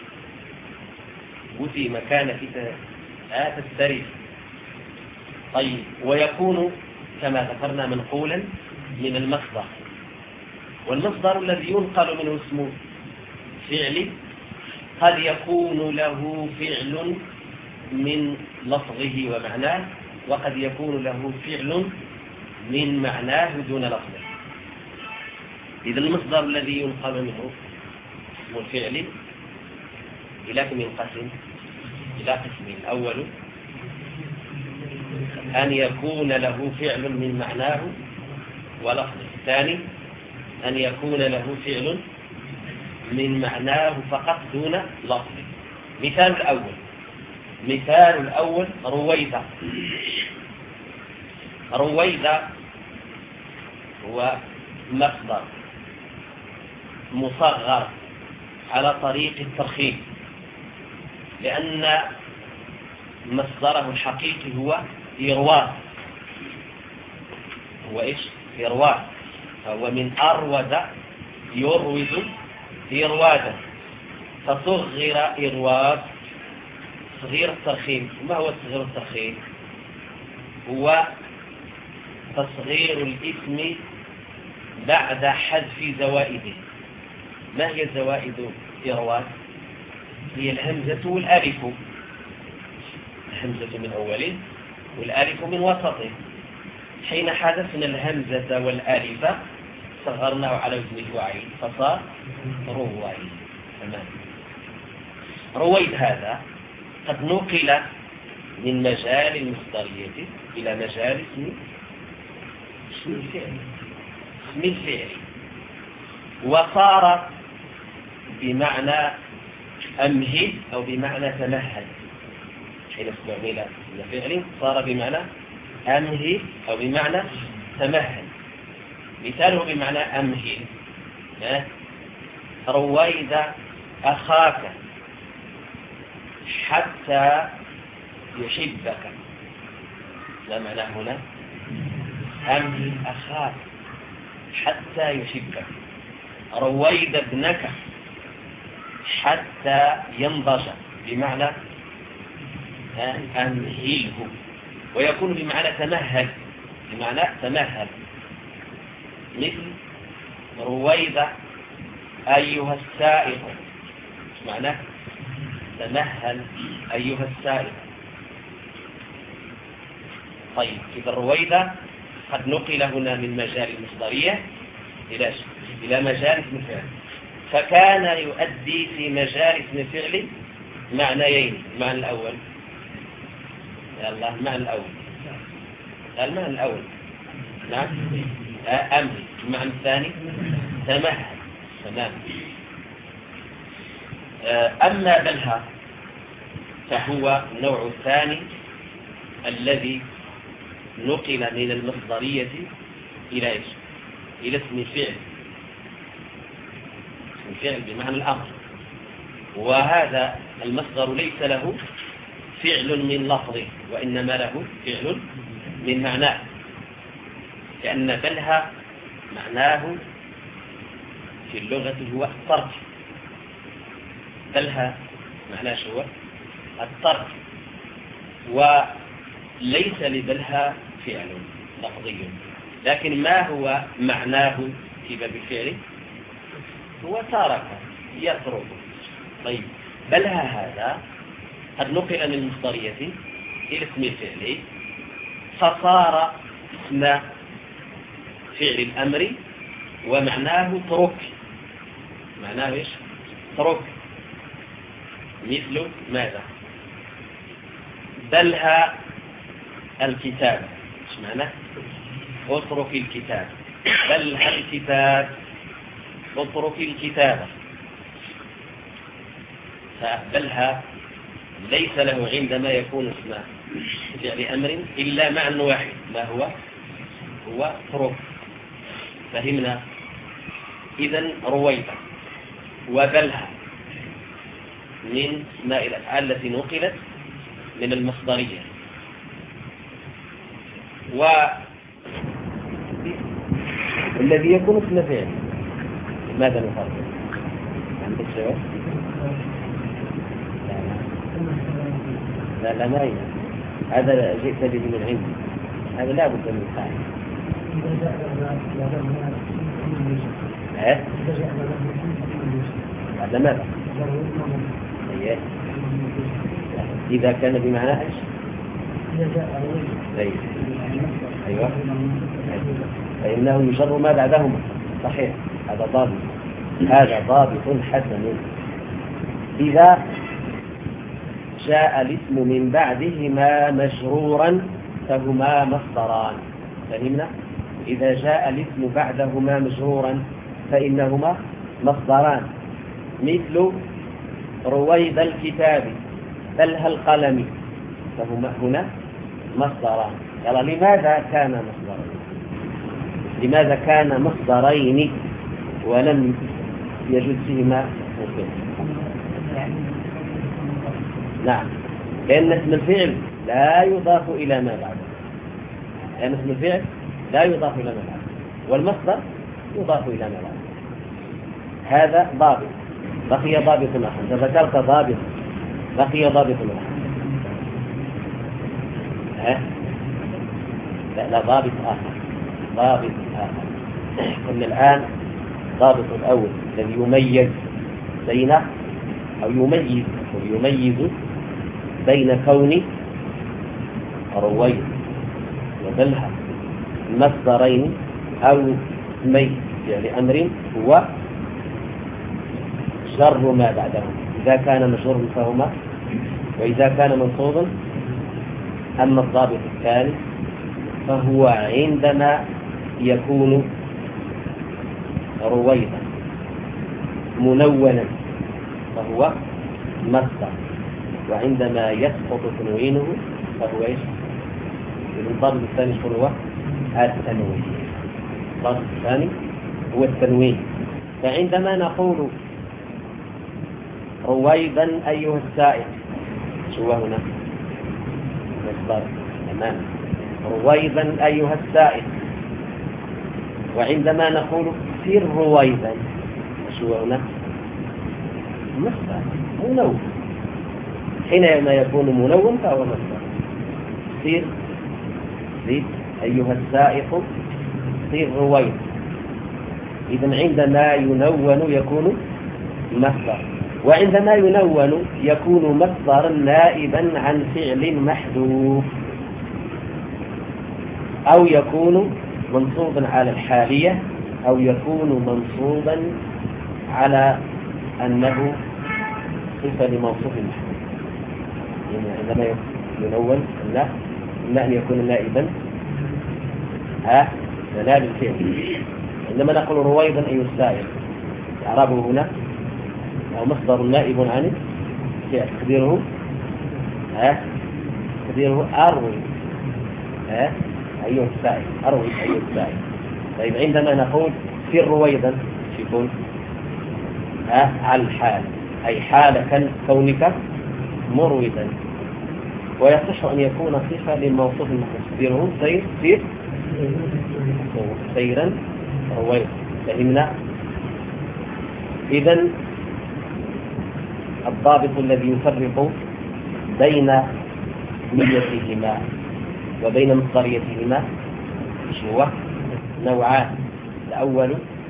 بوتي مكانك تستريح. طيب، ويكون كما ذكرنا منقولا من المصدر. والمصدر الذي ينقل منه اسم فعل قد يكون له فعل من لفظه ومعناه، وقد يكون له فعل من معناه دون لفظه. إذا المصدر الذي ينقل منه اسم الفعل إلى كم ينقسم؟ إلى قسمين. الأول أن يكون له فعل من معناه ولفظه. الثاني أن يكون له فعل من معناه فقط دون لفظه. مثال الأول مثال الأول رويدا. رويدا هو مصدر مصغر على طريق الترخيم، لأن مصدره الحقيقي هو إرواد. هو إيش؟ إرواد. هو من أرواد يروز إروادا، فصغر إرواد صغير الترخيم. ما هو صغير الترخيم؟ هو تصغير الاسم بعد حذف زوائده. ما هي زوائد إرواد؟ هي الهمزة والألف. الهمزة من أوله والألف من وسطه. حين حذفنا الهمزة والألف صغرناه على وزن فعيل فصار رويد. تمام. رويد هذا قد نقل من مجال المصدرية إلى مجال اسم الفعل، اسم الفعل، وصار بمعنى أمهد أو بمعنى تمهد. حين استعمل الفعل صار بمعنى أمهد أو بمعنى تمهد. مثاله بمعنى أمهد: رويد أخاك حتى يحبك. لا معنى هنا أمهل أخاك حتى يحبك، رويد ابنك حتى ينضج، بمعنى أمهله، ويكون بمعنى تمهل، بمعنى تمهل، مثل رويد أيها السائق، معناه تمهل أيها السائق. طيب، إذا رويد قد نقل هنا من مجال المصدرية إلى إلى مجال اسم فعل، فكان يؤدي في مجال اسم فعل معنيين. المعنى الأول، الله المعنى الأول المعنى الأول نعم أمر. المعنى الثاني تمهل. تمام. أما بلها فهو النوع الثاني الذي نقل من المصدرية إلى إيش؟ إلى اسم فعل، اسم فعل بمعنى الأمر، وهذا المصدر ليس له فعل من لفظه، وإنما له فعل من معناه، لأن بلها معناه في اللغة هو الترك. بلها معناه هو الترك، وليس لبلها فعل لفظي، لكن ما هو معناه في باب الفعل؟ هو ترك، يترك. طيب، بلها هذا قد نقل من المصدرية إلى اسم الفعل، فصار اسم فعل الأمر، ومعناه ترك. معناه إيش؟ ترك. مثل ماذا؟ بلها الكتاب، ايش معناه؟ اترك الكتاب. بلها الكتاب، اترك الكتابة. فبلها ليس له عندما يكون اسم فعل أمر إلا معنى واحد، ما هو؟ هو ترك. فهمنا؟ إذن رويدا وبلها من اسماء الأفعال التي نقلت من المصدرية. والذي يكون اسم فعل ماذا نفرق؟ عندك جواب؟ لا لا ما هي هذا جئت به من عندي، هذا لا بد من فعل. ها؟ هذا ماذا؟ إذا كان بمعنى إيش؟ أيوة، فإنه يشر ما بعدهما. صحيح، هذا ضابط، هذا ضابط حسن. إذا جاء الاسم من بعدهما مجرورا فهما مصدران. فهمنا؟ إذا جاء الاسم بعدهما مجرورا فإنهما مصدران، مثل رويد الكتاب، بلها القلم، فهما هنا مصدران. يلا، لماذا كان مصدرين؟ لماذا كان مصدرين ولم يجد فيهما مصدر؟ نعم، لأن اسم الفعل لا يضاف إلى ما بعده، لأن اسم الفعل لا يضاف إلى ما بعده، والمصدر يضاف إلى ما بعده. هذا ضابط. بقي ضابط آخر، ذكرت ضابط، بقي ضابط آخر. ها؟ لا لا، ضابط آخر، ضابط آخر. قلنا الآن ضابط الأول الذي يميز بين أو يميز ويميز بين كون رويد وبلها مصدرين أو اسمين يعني أمر، هو جر ما بعدهم. إذا كان مجرور فهما، وإذا كان منصوبا. أما الضابط الثالث فهو عندما يكون رويدا منونا فهو مصدر، وعندما يسقط تنوينه فهو ايش؟ الضابط الثاني هو التنوين. الضابط الثاني هو التنوين. فعندما نقول رويدا أيها السائق، شو هنا؟ مصدر. تمام. رويدا أيها السائق وعندما نقول سر رويدا شو هنا مصدر منون، حينما يكون منون فهو مصدر. سر زيد أيها السائق سر رويدا، إذن عندما ينون يكون مصدر، وعندما ينون يكون مصدرا نائبا عن فعل محذوف، أو يكون منصوبا على الحالية، أو يكون منصوبا على أنه صفة لموصوف محذوف. يعني عندما ينون لا إما أن يكون نائبا ها نائب الفعل. عندما نقول رويدا أي السائق، إعرابه هنا أو مصدر نائب عن الفعل، تقديره ها تقديره أروي ها أيها السائق، أروي أيها السائق. طيب عندما نقول سر رويدا يكون ها على الحال، أي حال كونك مرودا، ويصح أن يكون صفة للموصوف المحذوف. سيره سير سير سيرا رويدا. فهمنا؟ إذن الضابط الذي يفرق بين نيتهما وبين مصدريتهما هو نوعان. الأول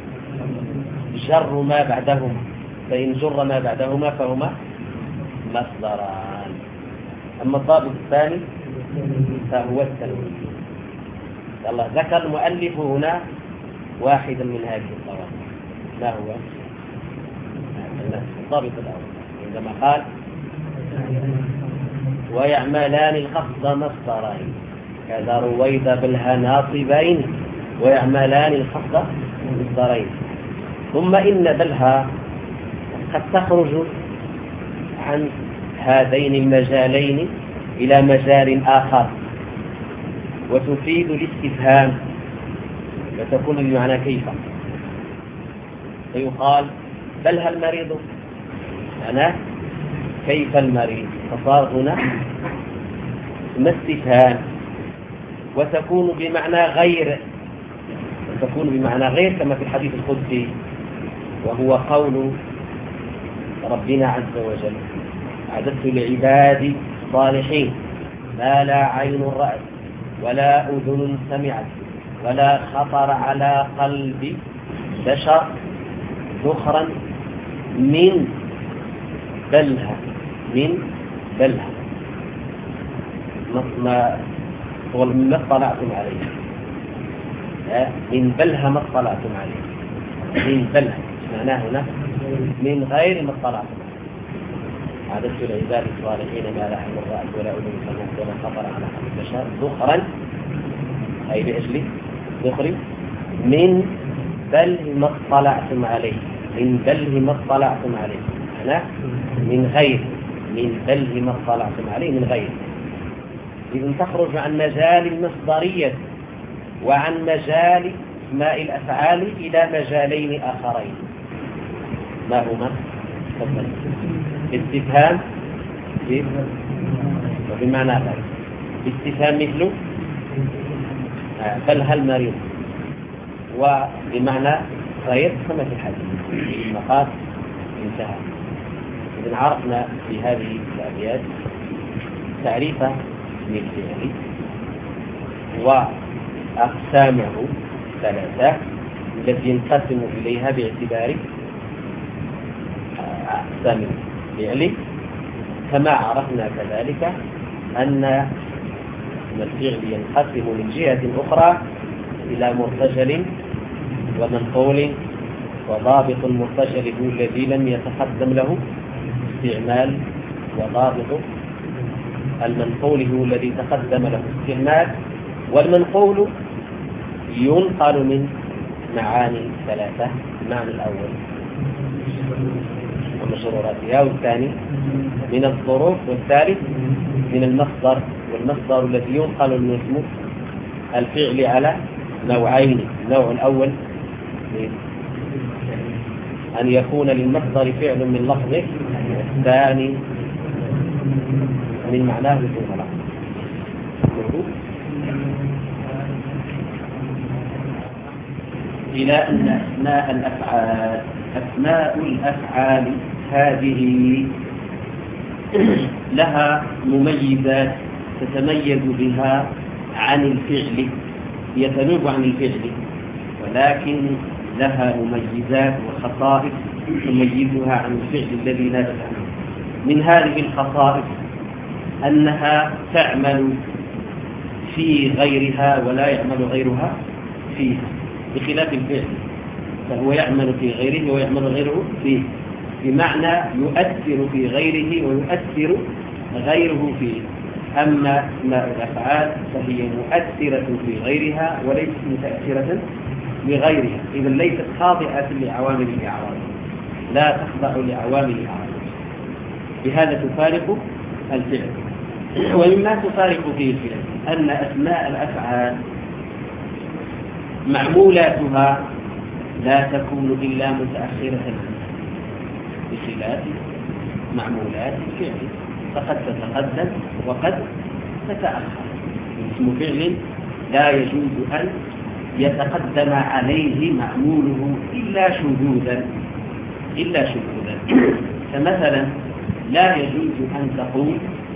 جر ما بعدهما، فإن جر ما بعدهما فهما مصدران. أما الضابط الثاني فهو التنوين. الله ذكر المؤلف هنا واحدا من هذه الضوابط. ما هو الضابط الأول؟ عندما قال ويعملان الخفض مصدرين كذا رويد بالها ناصبين، ويعملان الخفض مصدرين. ثم إن بلها قد تخرج عن هذين المجالين إلى مجال آخر وتفيد الاستفهام، وتكون بمعنى كيف. فيقال بلها المريض، معناه كيف المريض، فصار هنا استفهام. وتكون بمعنى غير، وتكون بمعنى غير كما في الحديث القدسي، وهو قول ربنا عز وجل أعددت لعبادي الصالحين ما لا عين رأت ولا أذن سمعت ولا خطر على قلب بشر ذخرا من بلها من بلها ما ما اطلعتم عليه، من بلها ما اطلعتم عليه، من بلها معناه هنا من غير ما اطلعتم عليه. عددت العباد الصالحين ما لا عين رأت ولا أذن سمعت ولا خطر على قلب بشر ذخرا، أي بأجل ذخر من بله ما اطلعتم عليه، من بله ما اطلعتم عليه معناه من غير، من بله ما اطلعتم عليه من غير. إذن تخرج عن مجال المصدرية وعن مجال اسماء الأفعال إلى مجالين آخرين. ما هما؟ تفضل. استفهام وبمعنى غير. استفهام مثل بل هل مريض، وبمعنى غير كما في الحديث المقاس انتهى. إذن عرفنا في هذه الأبيات تعريف الفعل وأقسامه ثلاثة التي ينقسم إليها باعتبار أقسام الفعل. كما عرفنا كذلك أن الفعل ينقسم من جهة أخرى إلى مرتجل ومنقول، وضابط المرتجل هو الذي لم يتقدم له استعمال، وضابط المنقول هو الذي تقدم له استعمال. والمنقول ينقل من معاني ثلاثة: المعنى الأول ومشروراتها، والثاني من الظروف، والثالث من المصدر. والمصدر الذي ينقل من اسمه الفعل على نوعين: النوع الأول أن يكون للمصدر فعل من لفظه، والثاني من معناه بدون لفظ. إلى أن أسماء الأفعال أسماء الأفعال هذه لها مميزات تتميز بها عن الفعل، يتنوب عن الفعل، ولكن لها مميزات وخصائص تميزها عن الفعل الذي نابت عنه. من هذه الخصائص أنها تعمل في غيرها ولا يعمل غيرها فيها، بخلاف الفعل فهو يعمل في غيره ويعمل غيره فيه، بمعنى يؤثر في غيره ويؤثر غيره فيه. أما أسماء الأفعال فهي مؤثرة في غيرها وليست متأثرة بغيرها، إذا ليست خاضعة لعوامل الإعراب، لا تخضع لعوامل الإعراب، بهذا تفارق الفعل. ومما تفارق فيه الفعل أن أسماء الأفعال معمولاتها لا تكون إلا متأخرة بخلاف معمولات الفعل، فقد تتقدم وقد تتأخر. اسم فعل لا يجوز أن يتقدم عليه معموله إلا شذوذا إلا شذوذا فمثلا لا يجوز أن تقول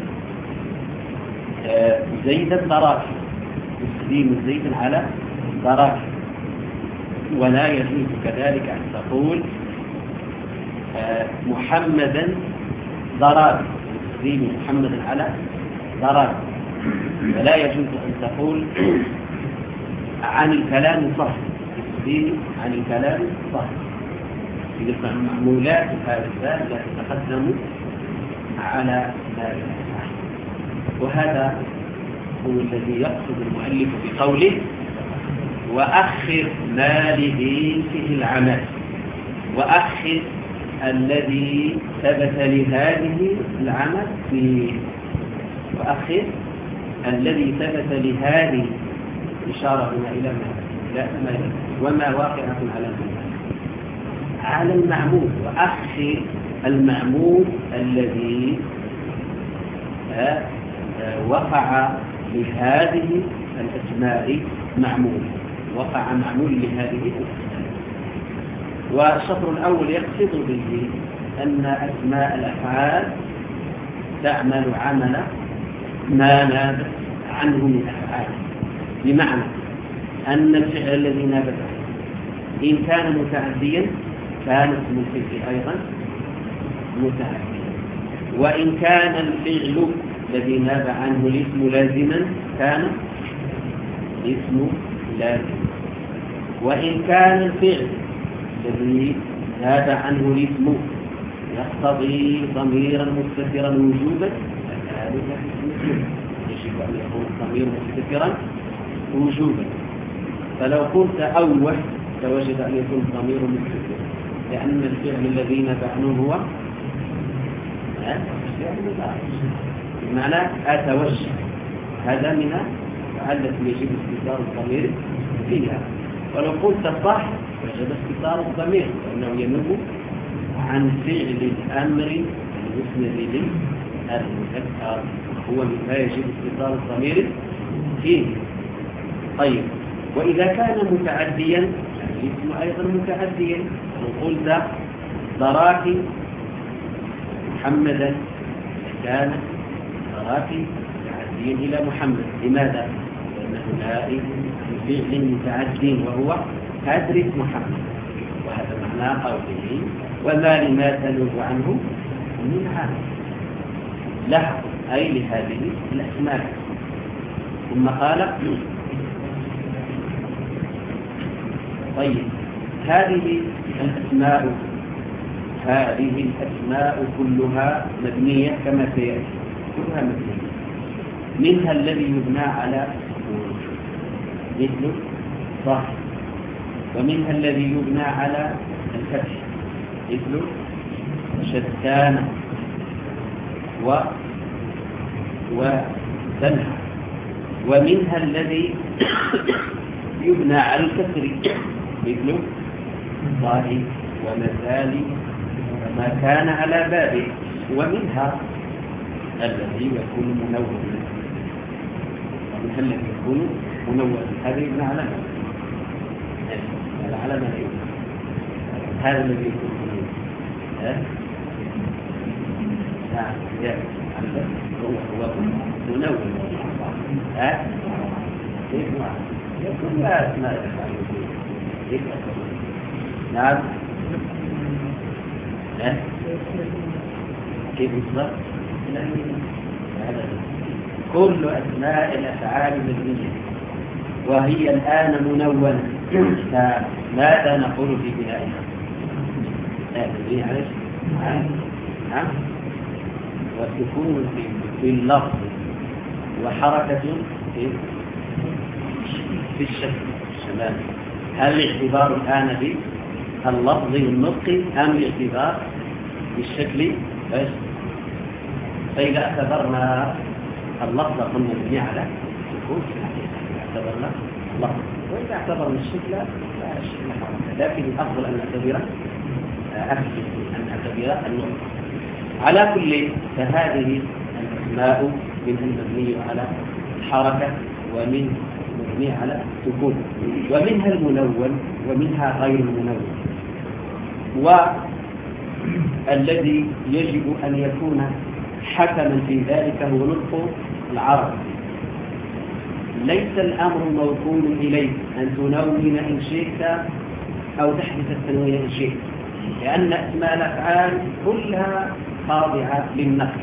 زيدا ضراكي، تقديم زيد على ضراكي، ولا يجوز كذلك أن تقول محمدا ضراكي، تقديم محمدا على ضراكي، ولا يجوز أن تقول عن الكلام صح، تقديم عن الكلام صح. إذا معمولات هذا الباب لا تتقدم على ذلك، وهذا هو الذي يقصد المؤلف بقوله وأخر ما لدين فيه العمل، وأخر الذي ثبت لهذه العمل فيه، وأخر الذي ثبت لهذه إشارة إلى ما لا وما واقعة على المعمول على المعمول وأخر المعمول الذي وقع لهذه الأسماء معمول وقع معمول لهذه الأسماء. والشطر الأول يقصد به أن أسماء الأفعال تعمل عمل ما نابت عنه من أفعال، بمعنى أن الفعل الذي نابت عنه إن كان متعديا كان اسم الفعل أيضا متعديا، وإن كان الفعل الذي ناب عنه الاسم لازما كان اسم لازم، وإن كان الفعل الذي ناب عنه الاسم يقتضي ضميرا مستترا وجوبا فذلك اسم يجب أن يكون الضمير مستترا وجوبا. فلو قلت أول فوجب أن يكون الضمير مستترا، لأن الفعل الذي ناب عنه هو بمعنى أتوجه، هذا من التي يجب استتار الضمير فيها. ولو قلت صح وجب استتار الضمير لأنه ينوب عن فعل الأمر المسند للمذكر، هو مما يجب استتار الضمير فيه. طيب، وإذا كان متعديا الاسم أيضا متعديا، لو قلت ضراكي محمدا كان ضراكي متعديا إلى محمد. لماذا؟ لأنه نائب بفعل متعد وهو أدرك محمد، وهذا معنى قوله وما لما تنوب عنه من عام له، أي لهذه الأسماء. ثم قال طيب هذه الأسماء هذه الأسماء كلها مبنية كما سيأتي، كلها مبنية، منها الذي يبنى على مثل صح، ومنها الذي يبنى على الفتح مثل شتان و وسنها، ومنها الذي يبنى على الكسر مثل ضاهي ومثالي وما كان على بابه، ومنها الذي يكون منوّا ومنها الذي يكون منوّا، هذا يبنى على على ما لا يمكن. هذا الذي يكون ها نعم هو هو منون ها كيف يكون لا أسماء الأفعال كيف نعم ها كيف بالضبط كل أسماء الأفعال المبنية وهي الآن منونة فماذا نقول في بنائها؟ تدري عليش؟ ها؟ وسكون في اللفظ وحركة في في الشكل تمام. هل الاعتبار الآن باللفظ النطقي أم الاعتبار بالشكل بس؟ فإذا اعتبرنا اللفظ قلنا مبني على سكون اعتبرنا اللفظ، وإذا اعتبرنا الشكل لا الشكل حركة، لكن الأفضل أن نعتبره أفضل أن نعتبره النطق. على كل فهذه الأسماء منها المبني على الحركة ومن مبني على السكون ومنها المنون ومنها غير المنون. والذي يجب أن يكون حكما في ذلك هو نطق العرب. ليس الأمر موكول إليك أن تنون إن شئت أو تحدث التنوين إن شئت، لأن أسماء الأفعال كلها خاضعة للنقل،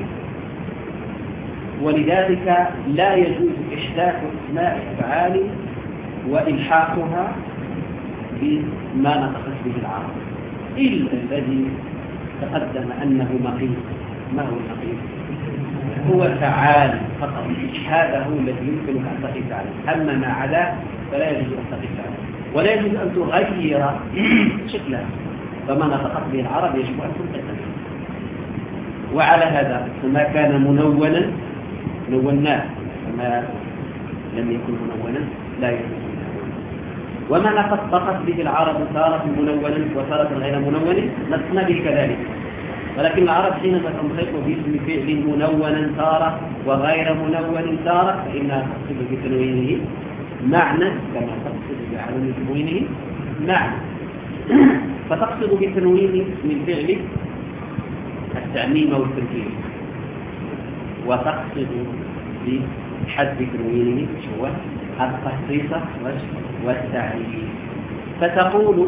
ولذلك لا يجوز إحداث أسماء أفعال وإلحاقها بما نطقت به العرب إلا الذي تقدم أنه مقيم. ما هو المقيم؟ هو فعال فقط، هذا هو الذي يمكن أن تقيس عليه، أما ما عداه فلا يجوز أن تقيس عليه، ولا يجوز أن تغير شكلها، فما نطقت به العرب يجب أن تنطق. وعلى هذا فما كان منونا نوناه، وما لم يكن منونا لا يكون منونا. وما نطقت به العرب تارة منونا وتارة غير منون نطقنا به كذلك، ولكن العرب حينما تنطق باسم فعل منونا تارة وغير منون تارة فإنها تقصد بتنوينه معنى كما تقصد بعدم تنوينه معنى. فتقصد بتنوين من فعل التعميم والتنكير، وتقصد بحد تنوينه هو التخصيص والتعليل. فتقول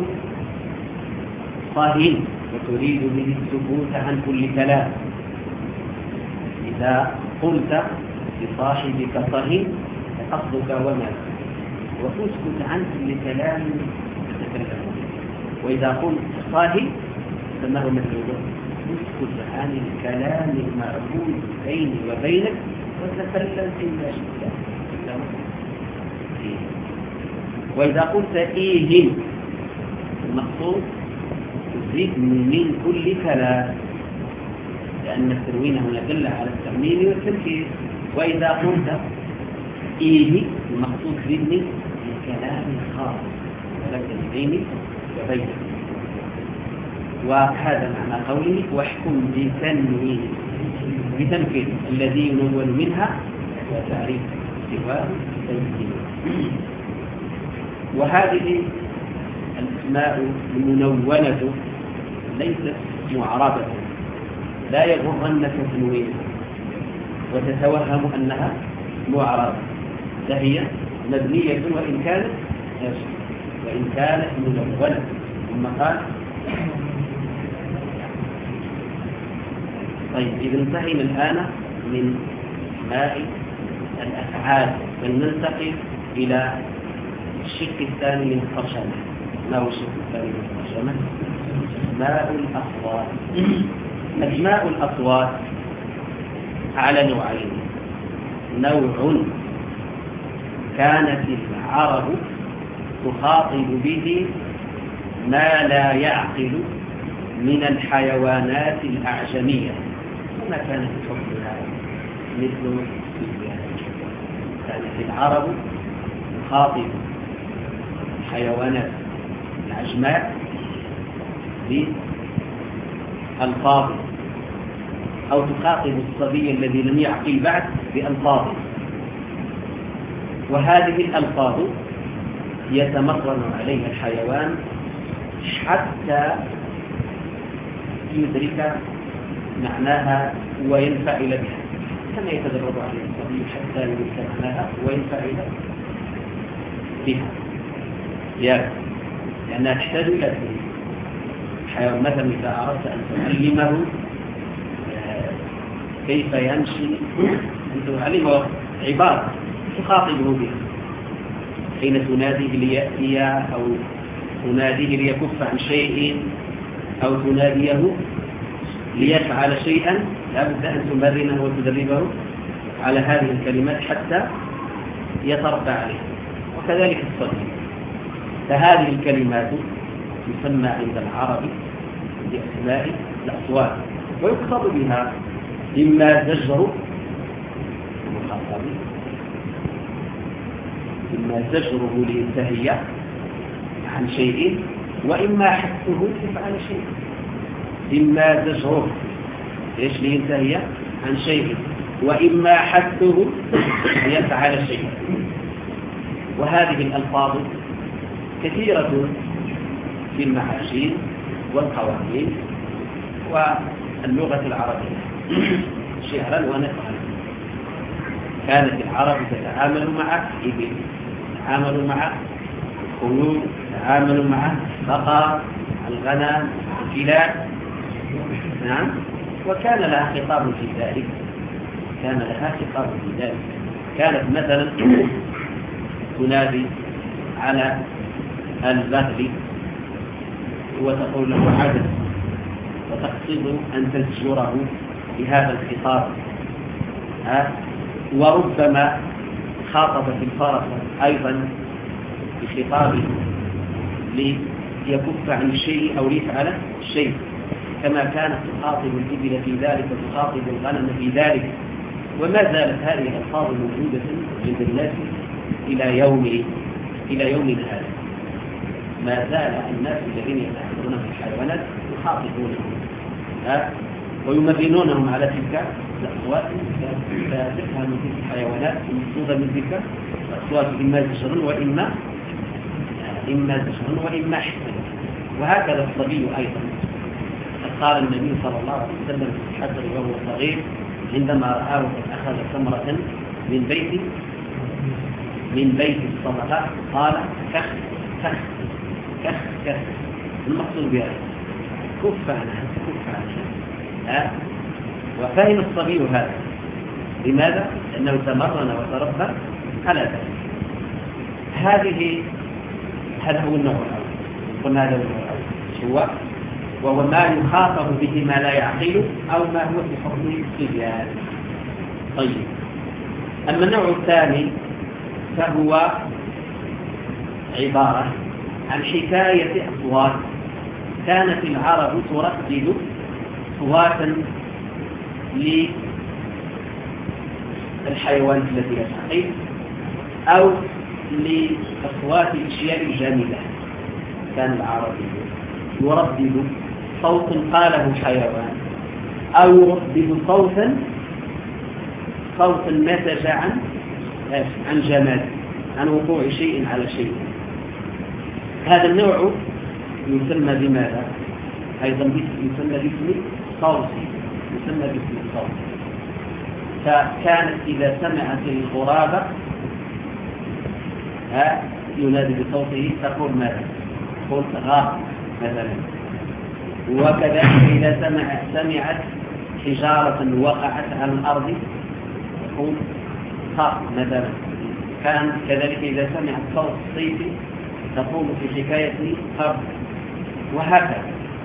صهين وتريد به السكوت عن كل كلام. إذا قلت لصاحبك صهين قصدك وما وتسكت عن كل كلام تتكلم. وإذا قلت صاهي سماه مثل اسكت عن الكلام المعقول بيني وبينك وتكلم فيما شئت. وإذا قلت إيه المقصود تزيد من كل كلام، لأن التنوين هنا دل على التعميم والتنكير. وإذا قلت إيه المقصود ذهني الكلام الخاص ولكن بيني وبينك. وهذا معنى قوله واحكم بتنوين بتنكير الذي ينون منها وتعريف سواه تنكير. وهذه الأسماء المنونة ليست معربة، لا يغرنك تنوينها وتتوهم أنها معربة، فهي مبنية وإن كانت وإن كانت منونة. ثم قال طيب إذا انتهينا الآن من أسماء الأفعال فلننتقل إلى الشق الثاني من الترجمة. ما هو الشق الثاني من الترجمة؟ أسماء الأصوات. أسماء الأصوات على نوعين: نوع كانت العرب تخاطب به ما لا يعقل من الحيوانات الأعجمية، وما كانت حكمها مثل كانت العرب تخاطب الحيوانات العجماء بألفاظ، أو تخاطب الصبي الذي لم يعقل بعد بألفاظ، وهذه الألفاظ يتمرن عليها الحيوان حتى يدرك معناها وينفعل بها، كما يتدرب عليه الصبي حتى يدرك معناها وينفعل بها، يعني لأنها تحتاج إلى تدريب. حيوان مثلا إذا أردت أن تعلمه كيف يمشي، أن تعلمه عبارة تخاطبه بها حين تناديه ليأتي أو تناديه ليكف عن شيء أو تناديه ليفعل شيئا، لا بد أن تمرنه وتدربه على هذه الكلمات حتى يتربى عليها. وكذلك الصدق، فهذه الكلمات تسمى عند العرب بأسماء الأصوات، ويقصد بها إما زجر المخاطب، إما زجره لينتهي عن شيء، وإما حثه ليفعل شيء. إما زجره إيش لينتهي عن شيء، وإما حثه ليفعل شيء. وهذه الألفاظ كثيرة في المعاشين والقوانين واللغة العربية شعرا ونثرا. كانت العرب تتعامل مع الإبل، تتعامل مع الخيول، تتعامل مع البقر، الغنم، الكلاب، نعم، وكان لها خطاب في ذلك، كان لها خطاب في ذلك. كانت مثلا تنادي على البغل وتقول له عدل، وتقصد أن تزجره بهذا الخطاب. ها؟ وربما خاطبت الفرس أيضا بخطابه ليكف عن الشيء أو ليفعل الشيء، كما كانت تخاطب الإبل في ذلك وتخاطب الغنم في ذلك. وما زالت هذه الألفاظ موجودة عند الناس إلى يوم إلى يومنا هذا. ما زال الناس الذين يتحدثون في الحيوانات يخاطبونهم ويمرنونهم على تلك الأصوات، فتفهم تلك الحيوانات المقصودة من تلك الأصوات إما زجر وإما إما زجر وإما حسن. وهكذا الصبي أيضا. قال النبي صلى الله عليه وسلم في الحجر وهو صغير عندما رآه قد أخذ ثمرة من بيت من بيت الصدقة قال كخ كخ كخ كخ، المقصود بها كف عنها كف عنها. وفهم الصبي هذا. لماذا؟ لأنه تمرن وتربى على ذلك. هذه هذا هو النوع الأول. قلنا هذا هو النوع الأول هو وهو ما يخاطب به ما لا يعقل أو ما هو في حكم الصبيان. طيب، أما النوع الثاني فهو عبارة عن حكاية أصوات كانت العرب تردد أصواتا للحيوانات التي يتعقل أو لأصوات الأشياء الجامدة. كان العربي يردد صوت قاله حيوان أو يردد صوتا صوتا نتج عن عن جماد، عن وقوع شيء على شيء. هذا النوع يسمى بماذا؟ أيضا يسمى باسم صوتي، يسمى باسم الصوت. فكانت إذا سمعت الغرابة ينادي بصوته تقول ماذا؟ تقول غاب مثلا. وكذلك إذا سمعت سمعت حجارة وقعت على الأرض تقول خاء مثلا. كان كذلك إذا سمعت صوت الصيف تقول في حكاية خرب، وهكذا.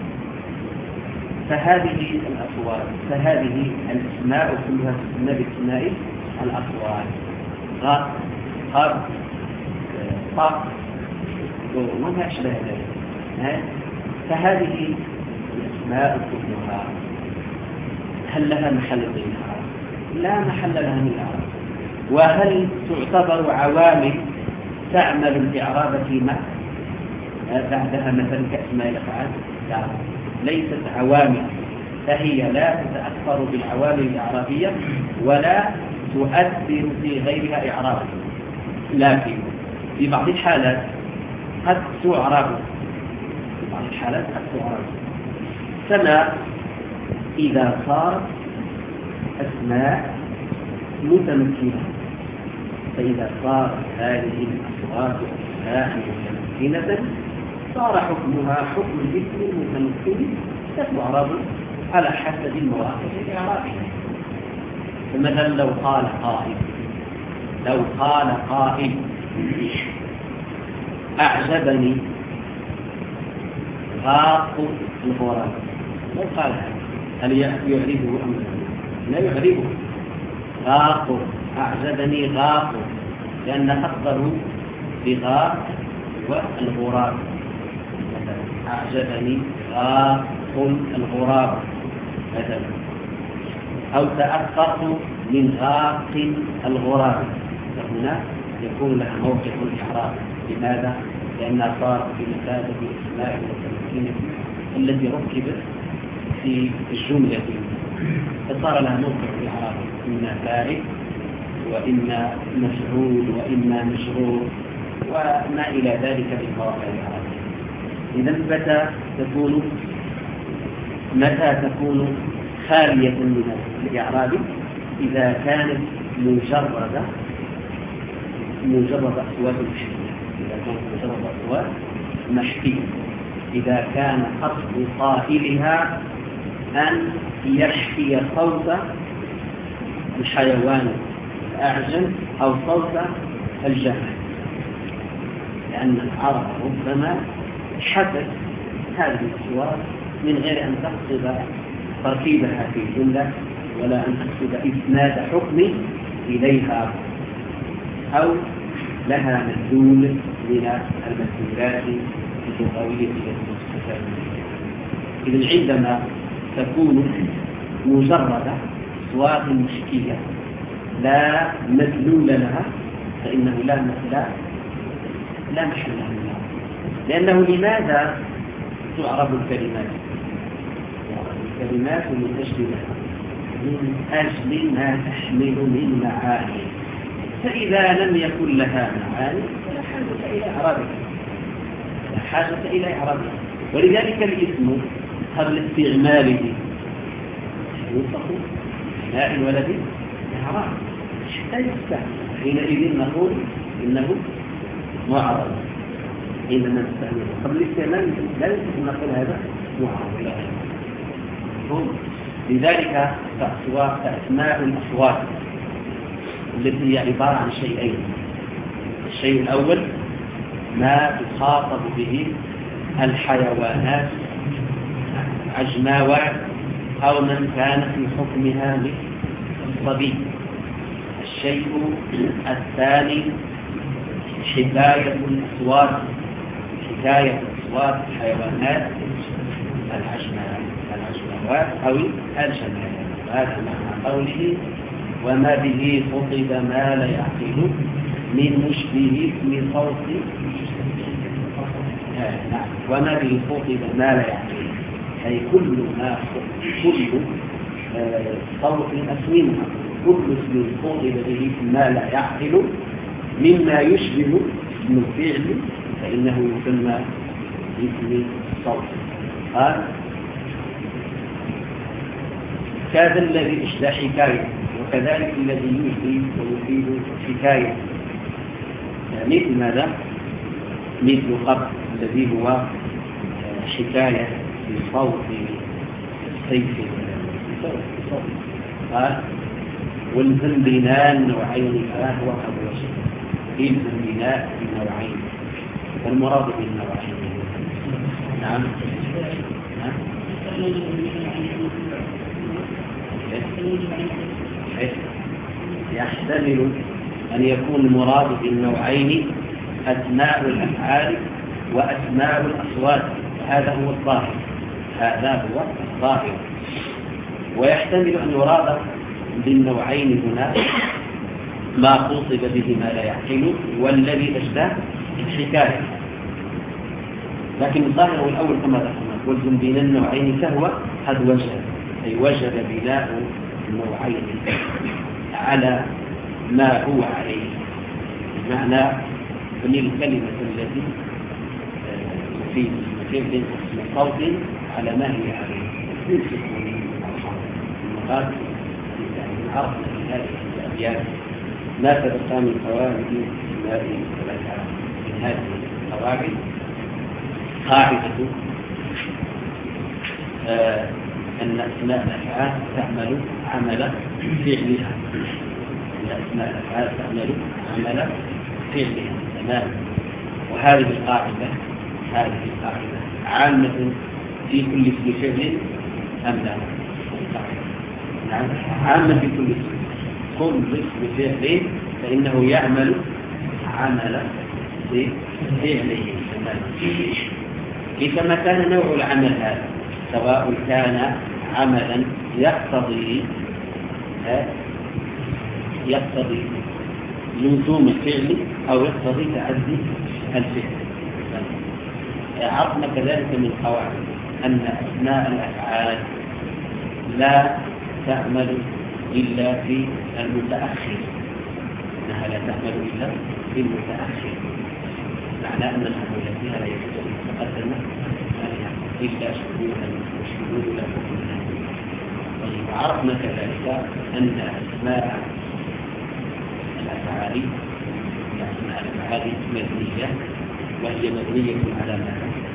فهذه الأصوات فهذه الأسماء كلها تسمى باسماء الأصوات. غاء، خرب، طاق، وما أشبه ذلك. فهذه الأسماء كلها هل لها محل من العرب؟ لا محل لها من العرب. وهل تعتبر عوامل تعمل الإعراب فيما بعدها مثلا كأسماء الأفعال؟ لا، ليست عوامل، فهي لا تتأثر بالعوامل الإعرابية ولا تؤثر في غيرها إعرابا. لكن في بعض الحالات قد تعرب بعض الحالات التعرض. كما إذا صارت أسماء متمكنة، فإذا صارت هذه الأصوات أسماء متمكنة صار حكمها حكم الاسم المتمكن فتعرض على حسب المواقف الإعرابية. فمثلا لو قال قائل لو قال قائل أعجبني غاق الغراب، لو قال هل يعرفه أم لا يعرفه؟ غاق، أعجبني غاق، لأن أصدره بغاق والغراب. مثلا أعجبني غاق الغراب مثلا، أو تأثرت من غاق الغراب، فهنا يكون لها موقف الإعراب. لماذا؟ لأنها صارت بمثابة الأسماء والتمكين التي ركبت في الجملة، فصار لها موقف الإعراب، إما فاعل وإما مفعول وإما مشروع وما إلى ذلك من مواقع الإعراب. إذا متى تكون متى تكون خالية من الإعراب؟ إذا كانت مجرد مجرد أصوات محكية، إذا كانت مجرد أصوات محكية، إذا كان قصد قائلها أن يحكي صوت الحيوان الأعجم أو صوت الجمل، لأن العرب ربما حدث هذه الأصوات من غير أن تقصد تركيبها في الجملة ولا أن تقصد إسناد حكم إليها أو لها مدلول من المدلولات اللغوية المستفادة. إذن عندما تكون مجرد أصوات محكية لا مدلول لها فإنه لا مثل لا محل لها. لأنه لماذا تعرب الكلمات؟ الكلمات من أجل من أجل ما تحمل من معاني، فإذا لم يكن لها معاني فلا حاجة إلى إعرابها، لا حاجة إلى إعرابها. ولذلك الاسم قبل استعماله يوصف لا الولد إعراب حتى يستعمل، حينئذ نقول إنه معرب. حينما نستعمله قبل الاستعمال لا يمكن أن نقول هذا معرب. لذلك فأسماء الأصوات التي هي عبارة عن شيئين: الشيء الأول ما تخاطب به الحيوانات عجماوات أو من كان في حكمها الصبي. الشيء الثاني حكاية الأصوات حكاية أصوات الحيوانات العجماوات أو الجمال. هذا معنى قوله وما به خطب ما لا يعقل من مشبه اسم صوت نعم وما به خطب ما لا يعقل، أي كل ما كل صوت أسمنها كل اسم خطب به ما لا يعقل مما يشبه اسم الفعل فإنه يسمى اسم الصوت. قال كذا الذي اشبه حكاية وكذلك الذي يشبه ويفيد حكاية، مثل ماذا؟ مثل قبل الذي هو حكاية في صوت السيف. قال والزنبنان نوعين فهو أبو وجه. إيه الزنبنان نوعين؟ والمراد بالنوعين نعم نعم يحتمل أن يكون المراد بالنوعين أسماء الأفعال وأسماء الأصوات، هذا هو الظاهر هذا هو الظاهر ويحتمل أن يراد بالنوعين هنا ما قصد به ما لا يعقل والذي أشبه الحكاية، لكن الظاهر الأول كما ذكرنا والزم بين النوعين فهو قد وجد، أي وجد بناء النوعين على ما هو عليه، معنى من الكلمة التي تفيد فعل اسم صوت على ما هي عليه من سكون المقال عرفنا في هذه الأبيات ما تبقى من قواعد أسماء الأفعال. من هذه القواعد قاعدة آه أن أسماء الأفعال تعمل عمل فعلها. أن أسماء الأفعال تعمل عمل فعلها تماما. وهذه القاعدة هذه القاعدة عامة في كل اسم فعل أم لا؟ نعم عامة في كل اسم. كل اسم فعل فإنه يعمل عمل فعله تماما. إذا ما كان نوع العمل هذا سواء كان عملا يقتضي يقتضي لزوم الفعل أو يقتضي تعدي الفعل. عرفنا كذلك من قواعد أن أسماء الأفعال لا تعمل إلا في المتأخر. أنها لا تعمل إلا في المتأخر، معنى أن الأمور فيها لا يجوز أن تتقدم إلا شهودا وشهود لا حكم لها. طيب عرفنا كذلك أن أسماء الأفعال أسماء الأفعال مبنية، وهي مبنية على ما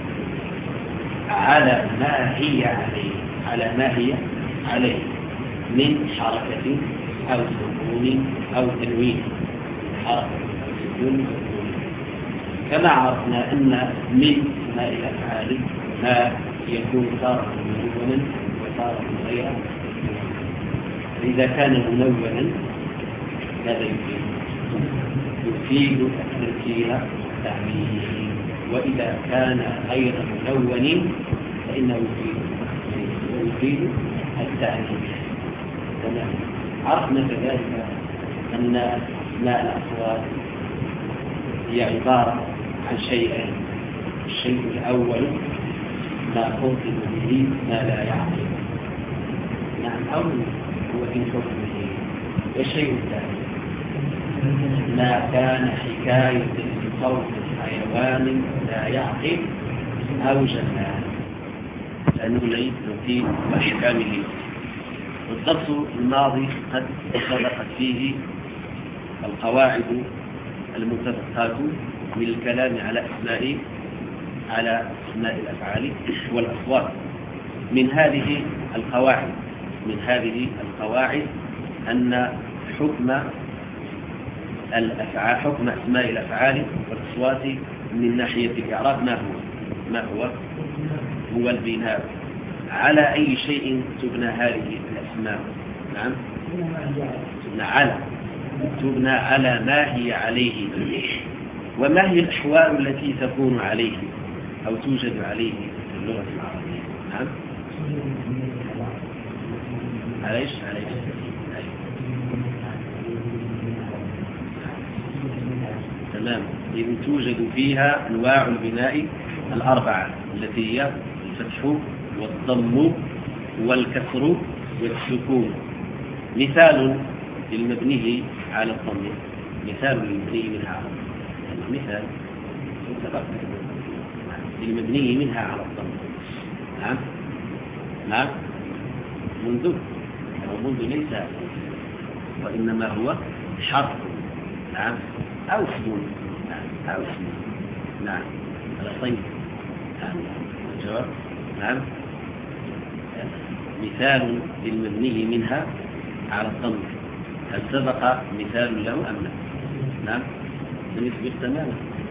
على ما هي عليه على ما هي عليه من حركة أو سكون أو تنوين. حركة أو سكون أو تنوين. كما عرفنا أن من أسماء الأفعال ما يكون تارة منونا وتارة غير. إذا كان منونا ماذا يفيد؟ يفيد التركيب التعميم. وإذا كان غير منون فإنه يفيد يفيد التعميم. تمام. عرفنا كذلك أن أسماء الأصوات هي عبارة عن شيئين. الشيء الأول ما خوطب به ما لا يعقل، نعم، أو هو إن خوطب به. والشيء الثاني ما كان حكاية لصوت حيوان لا يعقل أو جمال، لأنه ليس في أحكامه. والدرس الماضي قد سبقت فيه القواعد المتفقات من الكلام على أسماء على أسماء الأفعال والأصوات. من هذه القواعد من هذه القواعد أن حكم الأفعال حكم أسماء الأفعال والأصوات من ناحية الإعراب ما هو ما هو هو البناء. على أي شيء تبنى هذه الأسماء؟ نعم تبنى على تبنى على ما هي عليه. وما هي الأحوال التي تكون عليه أو توجد عليه في اللغة العربية؟ نعم عليش عليش تمام. إذن توجد فيها أنواع البناء الأربعة التي هي الفتح والضم والكسر والسكون. مثال للمبني على الضم مثال للمبني منها على الضم مثال للمبني منها على الضم. نعم نعم منذ أو منذ ليس وإنما هو حرف. نعم أو اسم. نعم أو اسم. نعم على طيب. نعم الجواب نعم. مثال للمبني منها على الضم، هل سبق مثال له أم لا؟ نعم لم يسبق تماما.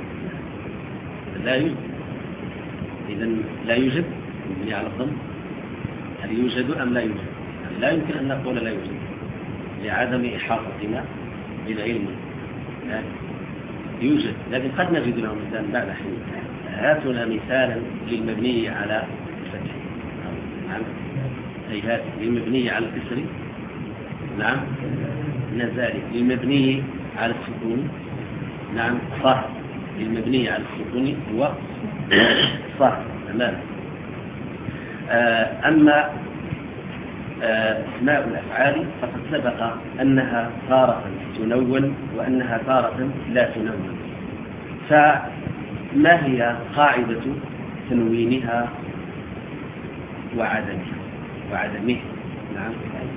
لا يوجد. إذن لا يوجد مبني على الضم. هل يوجد أم لا يوجد؟ لا يمكن أن نقول لا يوجد لعدم إحاطتنا بالعلم. يوجد، لكن قد نجد له مثال بعد حين. هاتنا مثالا للمبني على الفتح. نعم أي هات للمبني على الكسر. نعم ذلك للمبني على السكون. نعم صح للمبني على السكون هو صح تمام. أما أسماء الأفعال فقد سبق أنها تارة تنون وأنها تارة لا تنون. فما هي قاعدة تنوينها وعدمه وعدمه نعم.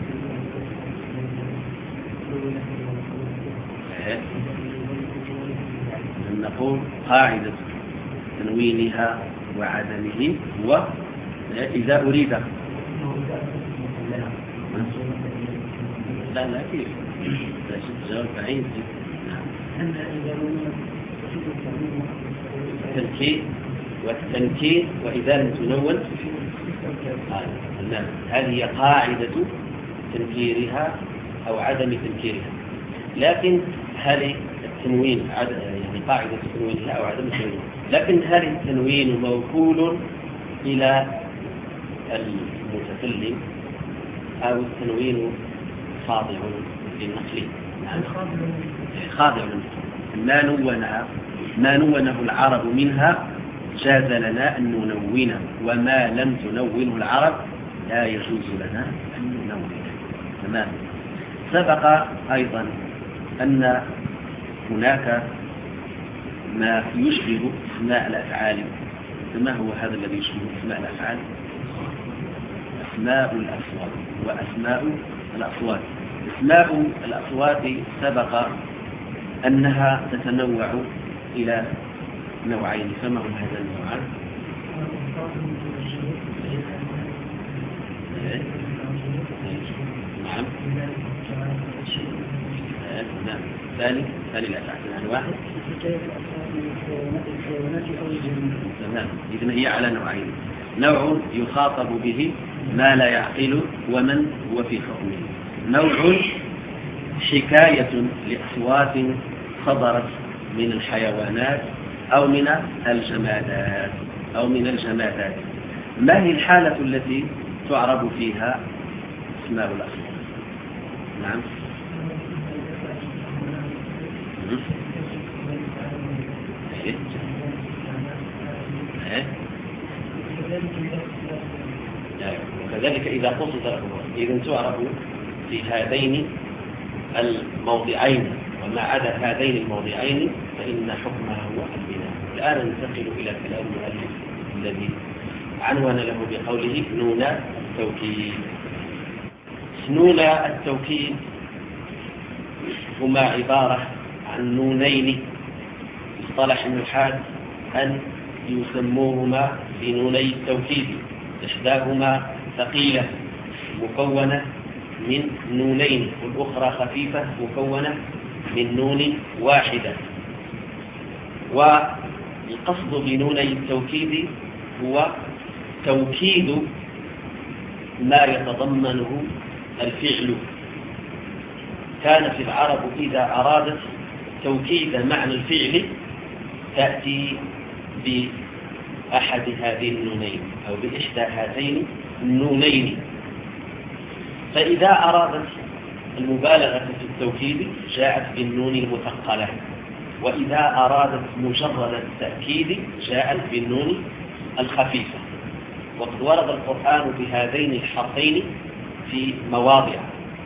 نقول قاعدة تنوينها وعدمه هو إذا أريد لا لا كيف لا شد جواب بعيد التنكير والتنكير وإذا لم تنون هذه هي قاعدة تنكيرها أو عدم تنكيرها. لكن هل التنوين يعني قاعدة تنوينها أو عدم تنوينها، لكن هل التنوين موكول إلى المتكلم أو التنوين خاضع للنقل؟ نعم خاضع للنقل. ما نونه ما نونه العرب منها جاز لنا أن ننونه، وما لم تنونه العرب لا يجوز لنا أن ننونه. تمام. سبق أيضا أن هناك ما يشبه اسماء الأفعال. ما هو هذا الذي يشبه اسماء الأفعال؟ أسماء الأصوات وأسماء الأصوات. أسماء الأصوات سبق أنها تتنوع إلى نوعين، فما هم هذا النوعان؟ نعم نعم ثاني ثاني الأفعال الأنواع. تمام. إذن هي على نوعين: نوع يخاطب به ما لا يعقل ومن هو في حكمه، نوع حكاية لأصوات صدرت من الحيوانات أو من الجمادات أو من الجمادات. ما هي الحالة التي تعرب فيها اسماء الأصوات؟ نعم وكذلك إذا قصد الأمور إذن تعرف في هذين الموضعين، وما عدا هذين الموضعين فإن حكمها هو البناء. الآن ننتقل إلى كلام المؤلف الذي عنون له بقوله نون التوكيد. نون التوكيد هما عبارة عن نونين اصطلح النحاة أن يسموهما بنوني التوكيد، إحداهما ثقيلة مكونة من نونين والأخرى خفيفة مكونة من نون واحدة. والقصد بنوني التوكيد هو توكيد ما يتضمنه الفعل. كانت العرب إذا أرادت توكيد معنى الفعل تأتي بأحد هذين النونين أو بإحدى هاتين النونين. فإذا أرادت المبالغة في التوكيد جاءت بالنون المثقلة، وإذا أرادت مجرد التأكيد جاءت بالنون الخفيفة. وقد ورد القرآن بهذين الحرفين في مواضع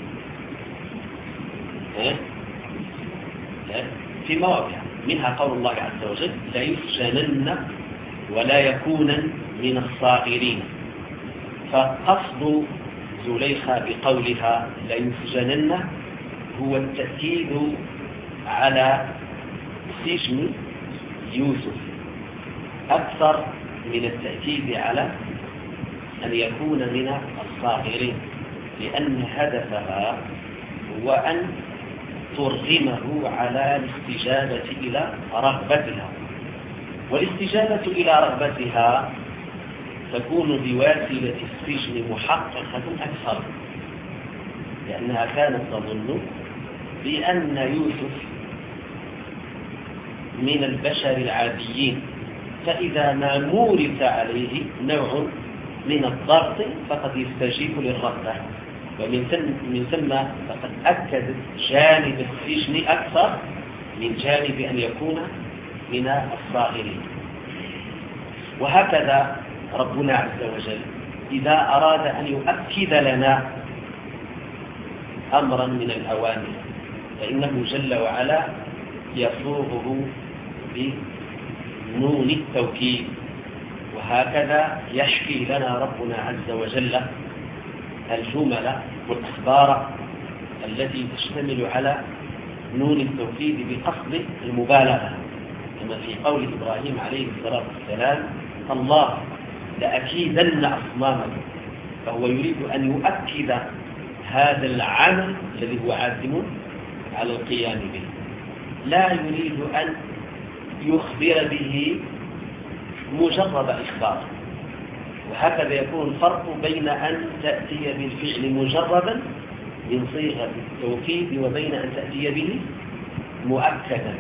في مواضع منها قول الله عز وجل: لا يسجنن ولا يكونن من الصاغرين. فقصد زليخة بقولها لا يسجنن هو التأكيد على سجن يوسف أكثر من التأكيد على أن يكون من الصاغرين، لأن هدفها هو أن ترغمه على الاستجابة إلى رغبتها، والاستجابة إلى رغبتها تكون بواسطة السجن محققة أكثر، لأنها كانت تظن بأن يوسف من البشر العاديين، فإذا ما مورث عليه نوع من الضغط فقد يستجيب للرغبة، ومن ثم من ثم فقد أكدت جانب السجن أكثر من جانب أن يكون من الصاغرين. وهكذا ربنا عز وجل إذا أراد أن يؤكد لنا أمرا من الأوامر فإنه جل وعلا يصوغه بنون التوكيد، وهكذا يحكي لنا ربنا عز وجل الجمل والأخبار التي تشتمل على نون التوكيد بقصد المبالغة، كما في قول إبراهيم عليه الصلاة والسلام: الله لأكيدن أصنامكم، فهو يريد أن يؤكد هذا العمل الذي هو عازم على القيام به، لا يريد أن يخبر به مجرد إخبار. وهكذا يكون الفرق بين أن تأتي بالفعل مجردا من صيغة التوكيد وبين أن تأتي به مؤكدا.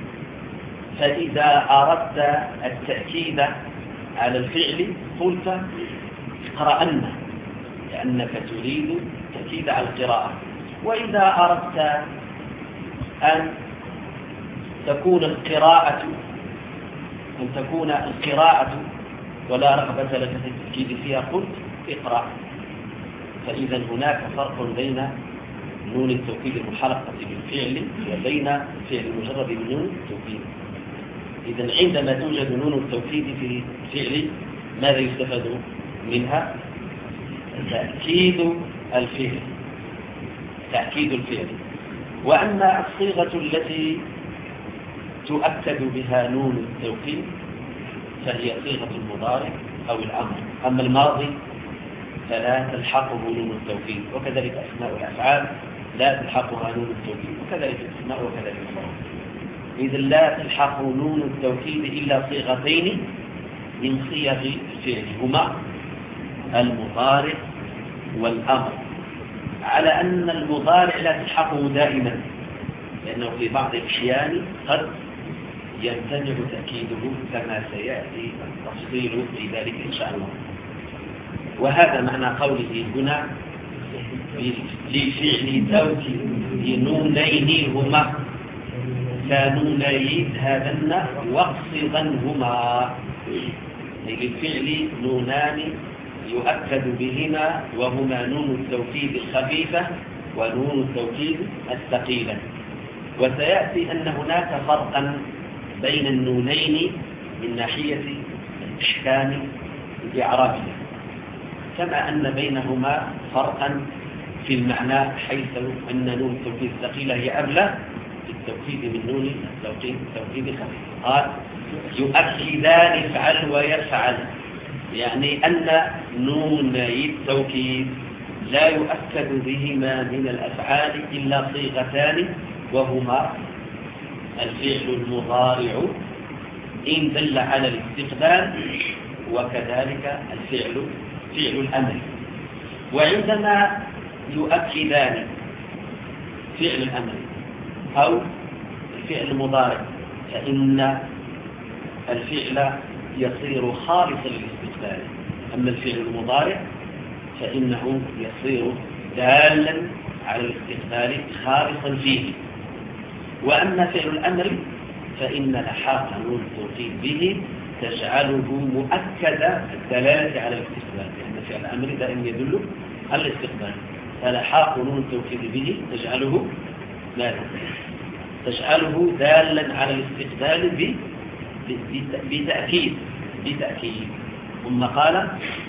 فإذا أردت التأكيد على الفعل قلت اقرأن، لأنك تريد التأكيد على القراءة. وإذا أردت أن تكون القراءة أن تكون القراءة ولا رغبة لك في التأكيد فيها قلت اقرأ. فإذا هناك فرق بين نون التوكيد المحركة بالفعل وبين الفعل المجرد من نون التوكيد. إذا عندما توجد نون التوكيد في الفعل ماذا يستفاد منها؟ تأكيد الفعل تأكيد الفعل. وأما الصيغة التي تؤكد بها نون التوكيد فهي صيغة المضارع أو الأمر. أما الماضي فلا تلحقه نون التوكيد، وكذلك أسماء الأفعال لا تلحقها نون التوكيد، وكذلك الأسماء وكذلك الصرف. إذا لا تلحق نون التوكيد إلا صيغتين من صيغ الفعل، هما المضارع والأمر، على أن المضارع لا تلحقه دائما، لأنه في بعض الأحيان قد يمتنع تأكيده كما سيأتي التفصيل في ذلك إن شاء الله. وهذا معنى قوله هنا لفعل توكيد نونين هما كنوني هذن واقصدنهما، للفعل نونان يؤكد بهما وهما نون التوكيد الخفيفة ونون التوكيد الثقيلة. وسيأتي أن هناك فرقا بين النونين من ناحية الإحكام الإعرابي، كما أن بينهما فرقا في المعنى، حيث أن نون التوكيد الثقيلة هي أبلى في التوكيد من نون التوكيد التوكيد الخفيف. قال يؤكدان افعل ويفعل، يعني أن نوني التوكيد لا يؤكد بهما من الأفعال إلا صيغتان، وهما الفعل المضارع إن دل على الاستقبال، وكذلك الفعل فعل الأمر. وعندما يؤكدان فعل الأمر أو الفعل المضارع فإن الفعل يصير خالصا للاستقبال، أما الفعل المضارع فإنه يصير دالا على الاستقبال خالصا فيه. وأما فعل الأمر فإن لحاق نون التوكيد به تجعله مؤكد الدلالة على الاستقبال، لأن فعل الأمر دائما يدل على الاستقبال، فلحاق نون التوكيد به تجعله لا تجعله دالا على الاستقبال بتأكيد بتأكيد ثم قال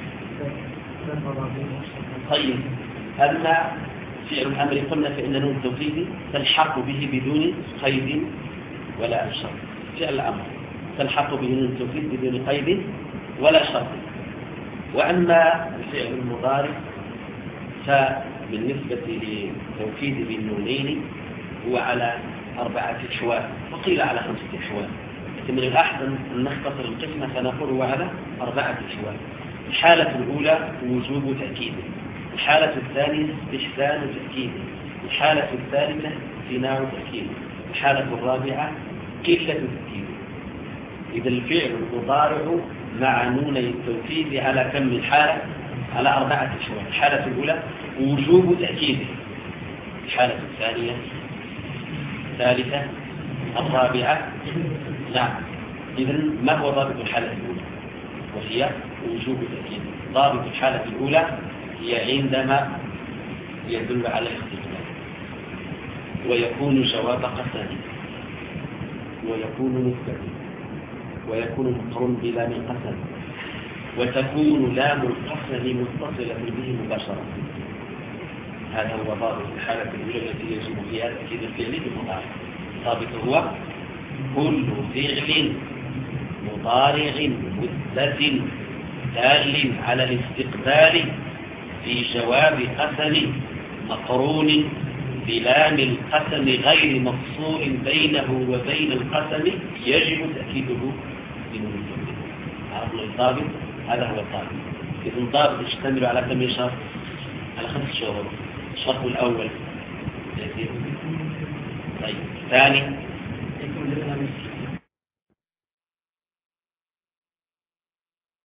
طيب أما فعل الأمر قلنا فإن نون التوكيد تلحق به بدون قيد ولا شرط. فعل الأمر تلحق به نون التوكيد بدون قيد ولا شرط. وأما الفعل المضارع فبالنسبة للتوكيد بالنونين هو على أربعة أحوال، وقيل على خمسة أحوال، لكن من الأحسن أن نختصر القسمة فنقول هو على أربعة أحوال. الحالة الأولى وجوب تأكيده، الحالة الثانية استحسان تأكيده، الحالة الثالثة امتناع تأكيده، الحالة الرابعة قلة تأكيده. إذا الفعل المضارع مع نوني التوكيد على كم من حالة؟ على أربعة أحوال. الحالة الأولى وجوب تأكيده، الحالة الثانية الثالثة الرابعة نعم. إذا ما هو ضابط الحالة الأولى؟ وهي وجوب تأكيده. ضابط الحالة الأولى هي عندما يدل على الاستقبال ويكون جواب قسم ويكون مثبت ويكون مقرون بلا من قسم وتكون لام القسم متصلة به مباشرة. هذا هو ضابط الحالة الأولى التي يجب فيها تأكيد الفعل بالمضارع. الضابط هو كل فعل مضارع مثبت دال على الاستقبال في جواب قسم مقرون بلام القسم غير مفصول بينه وبين القسم يجب تأكيده بنون التوكيد. عرفنا الضابط؟ هذا هو الضابط. إذن الضابط يشتمل على كم شرط؟ على خمس شروط. الشرط الأول طيب الثاني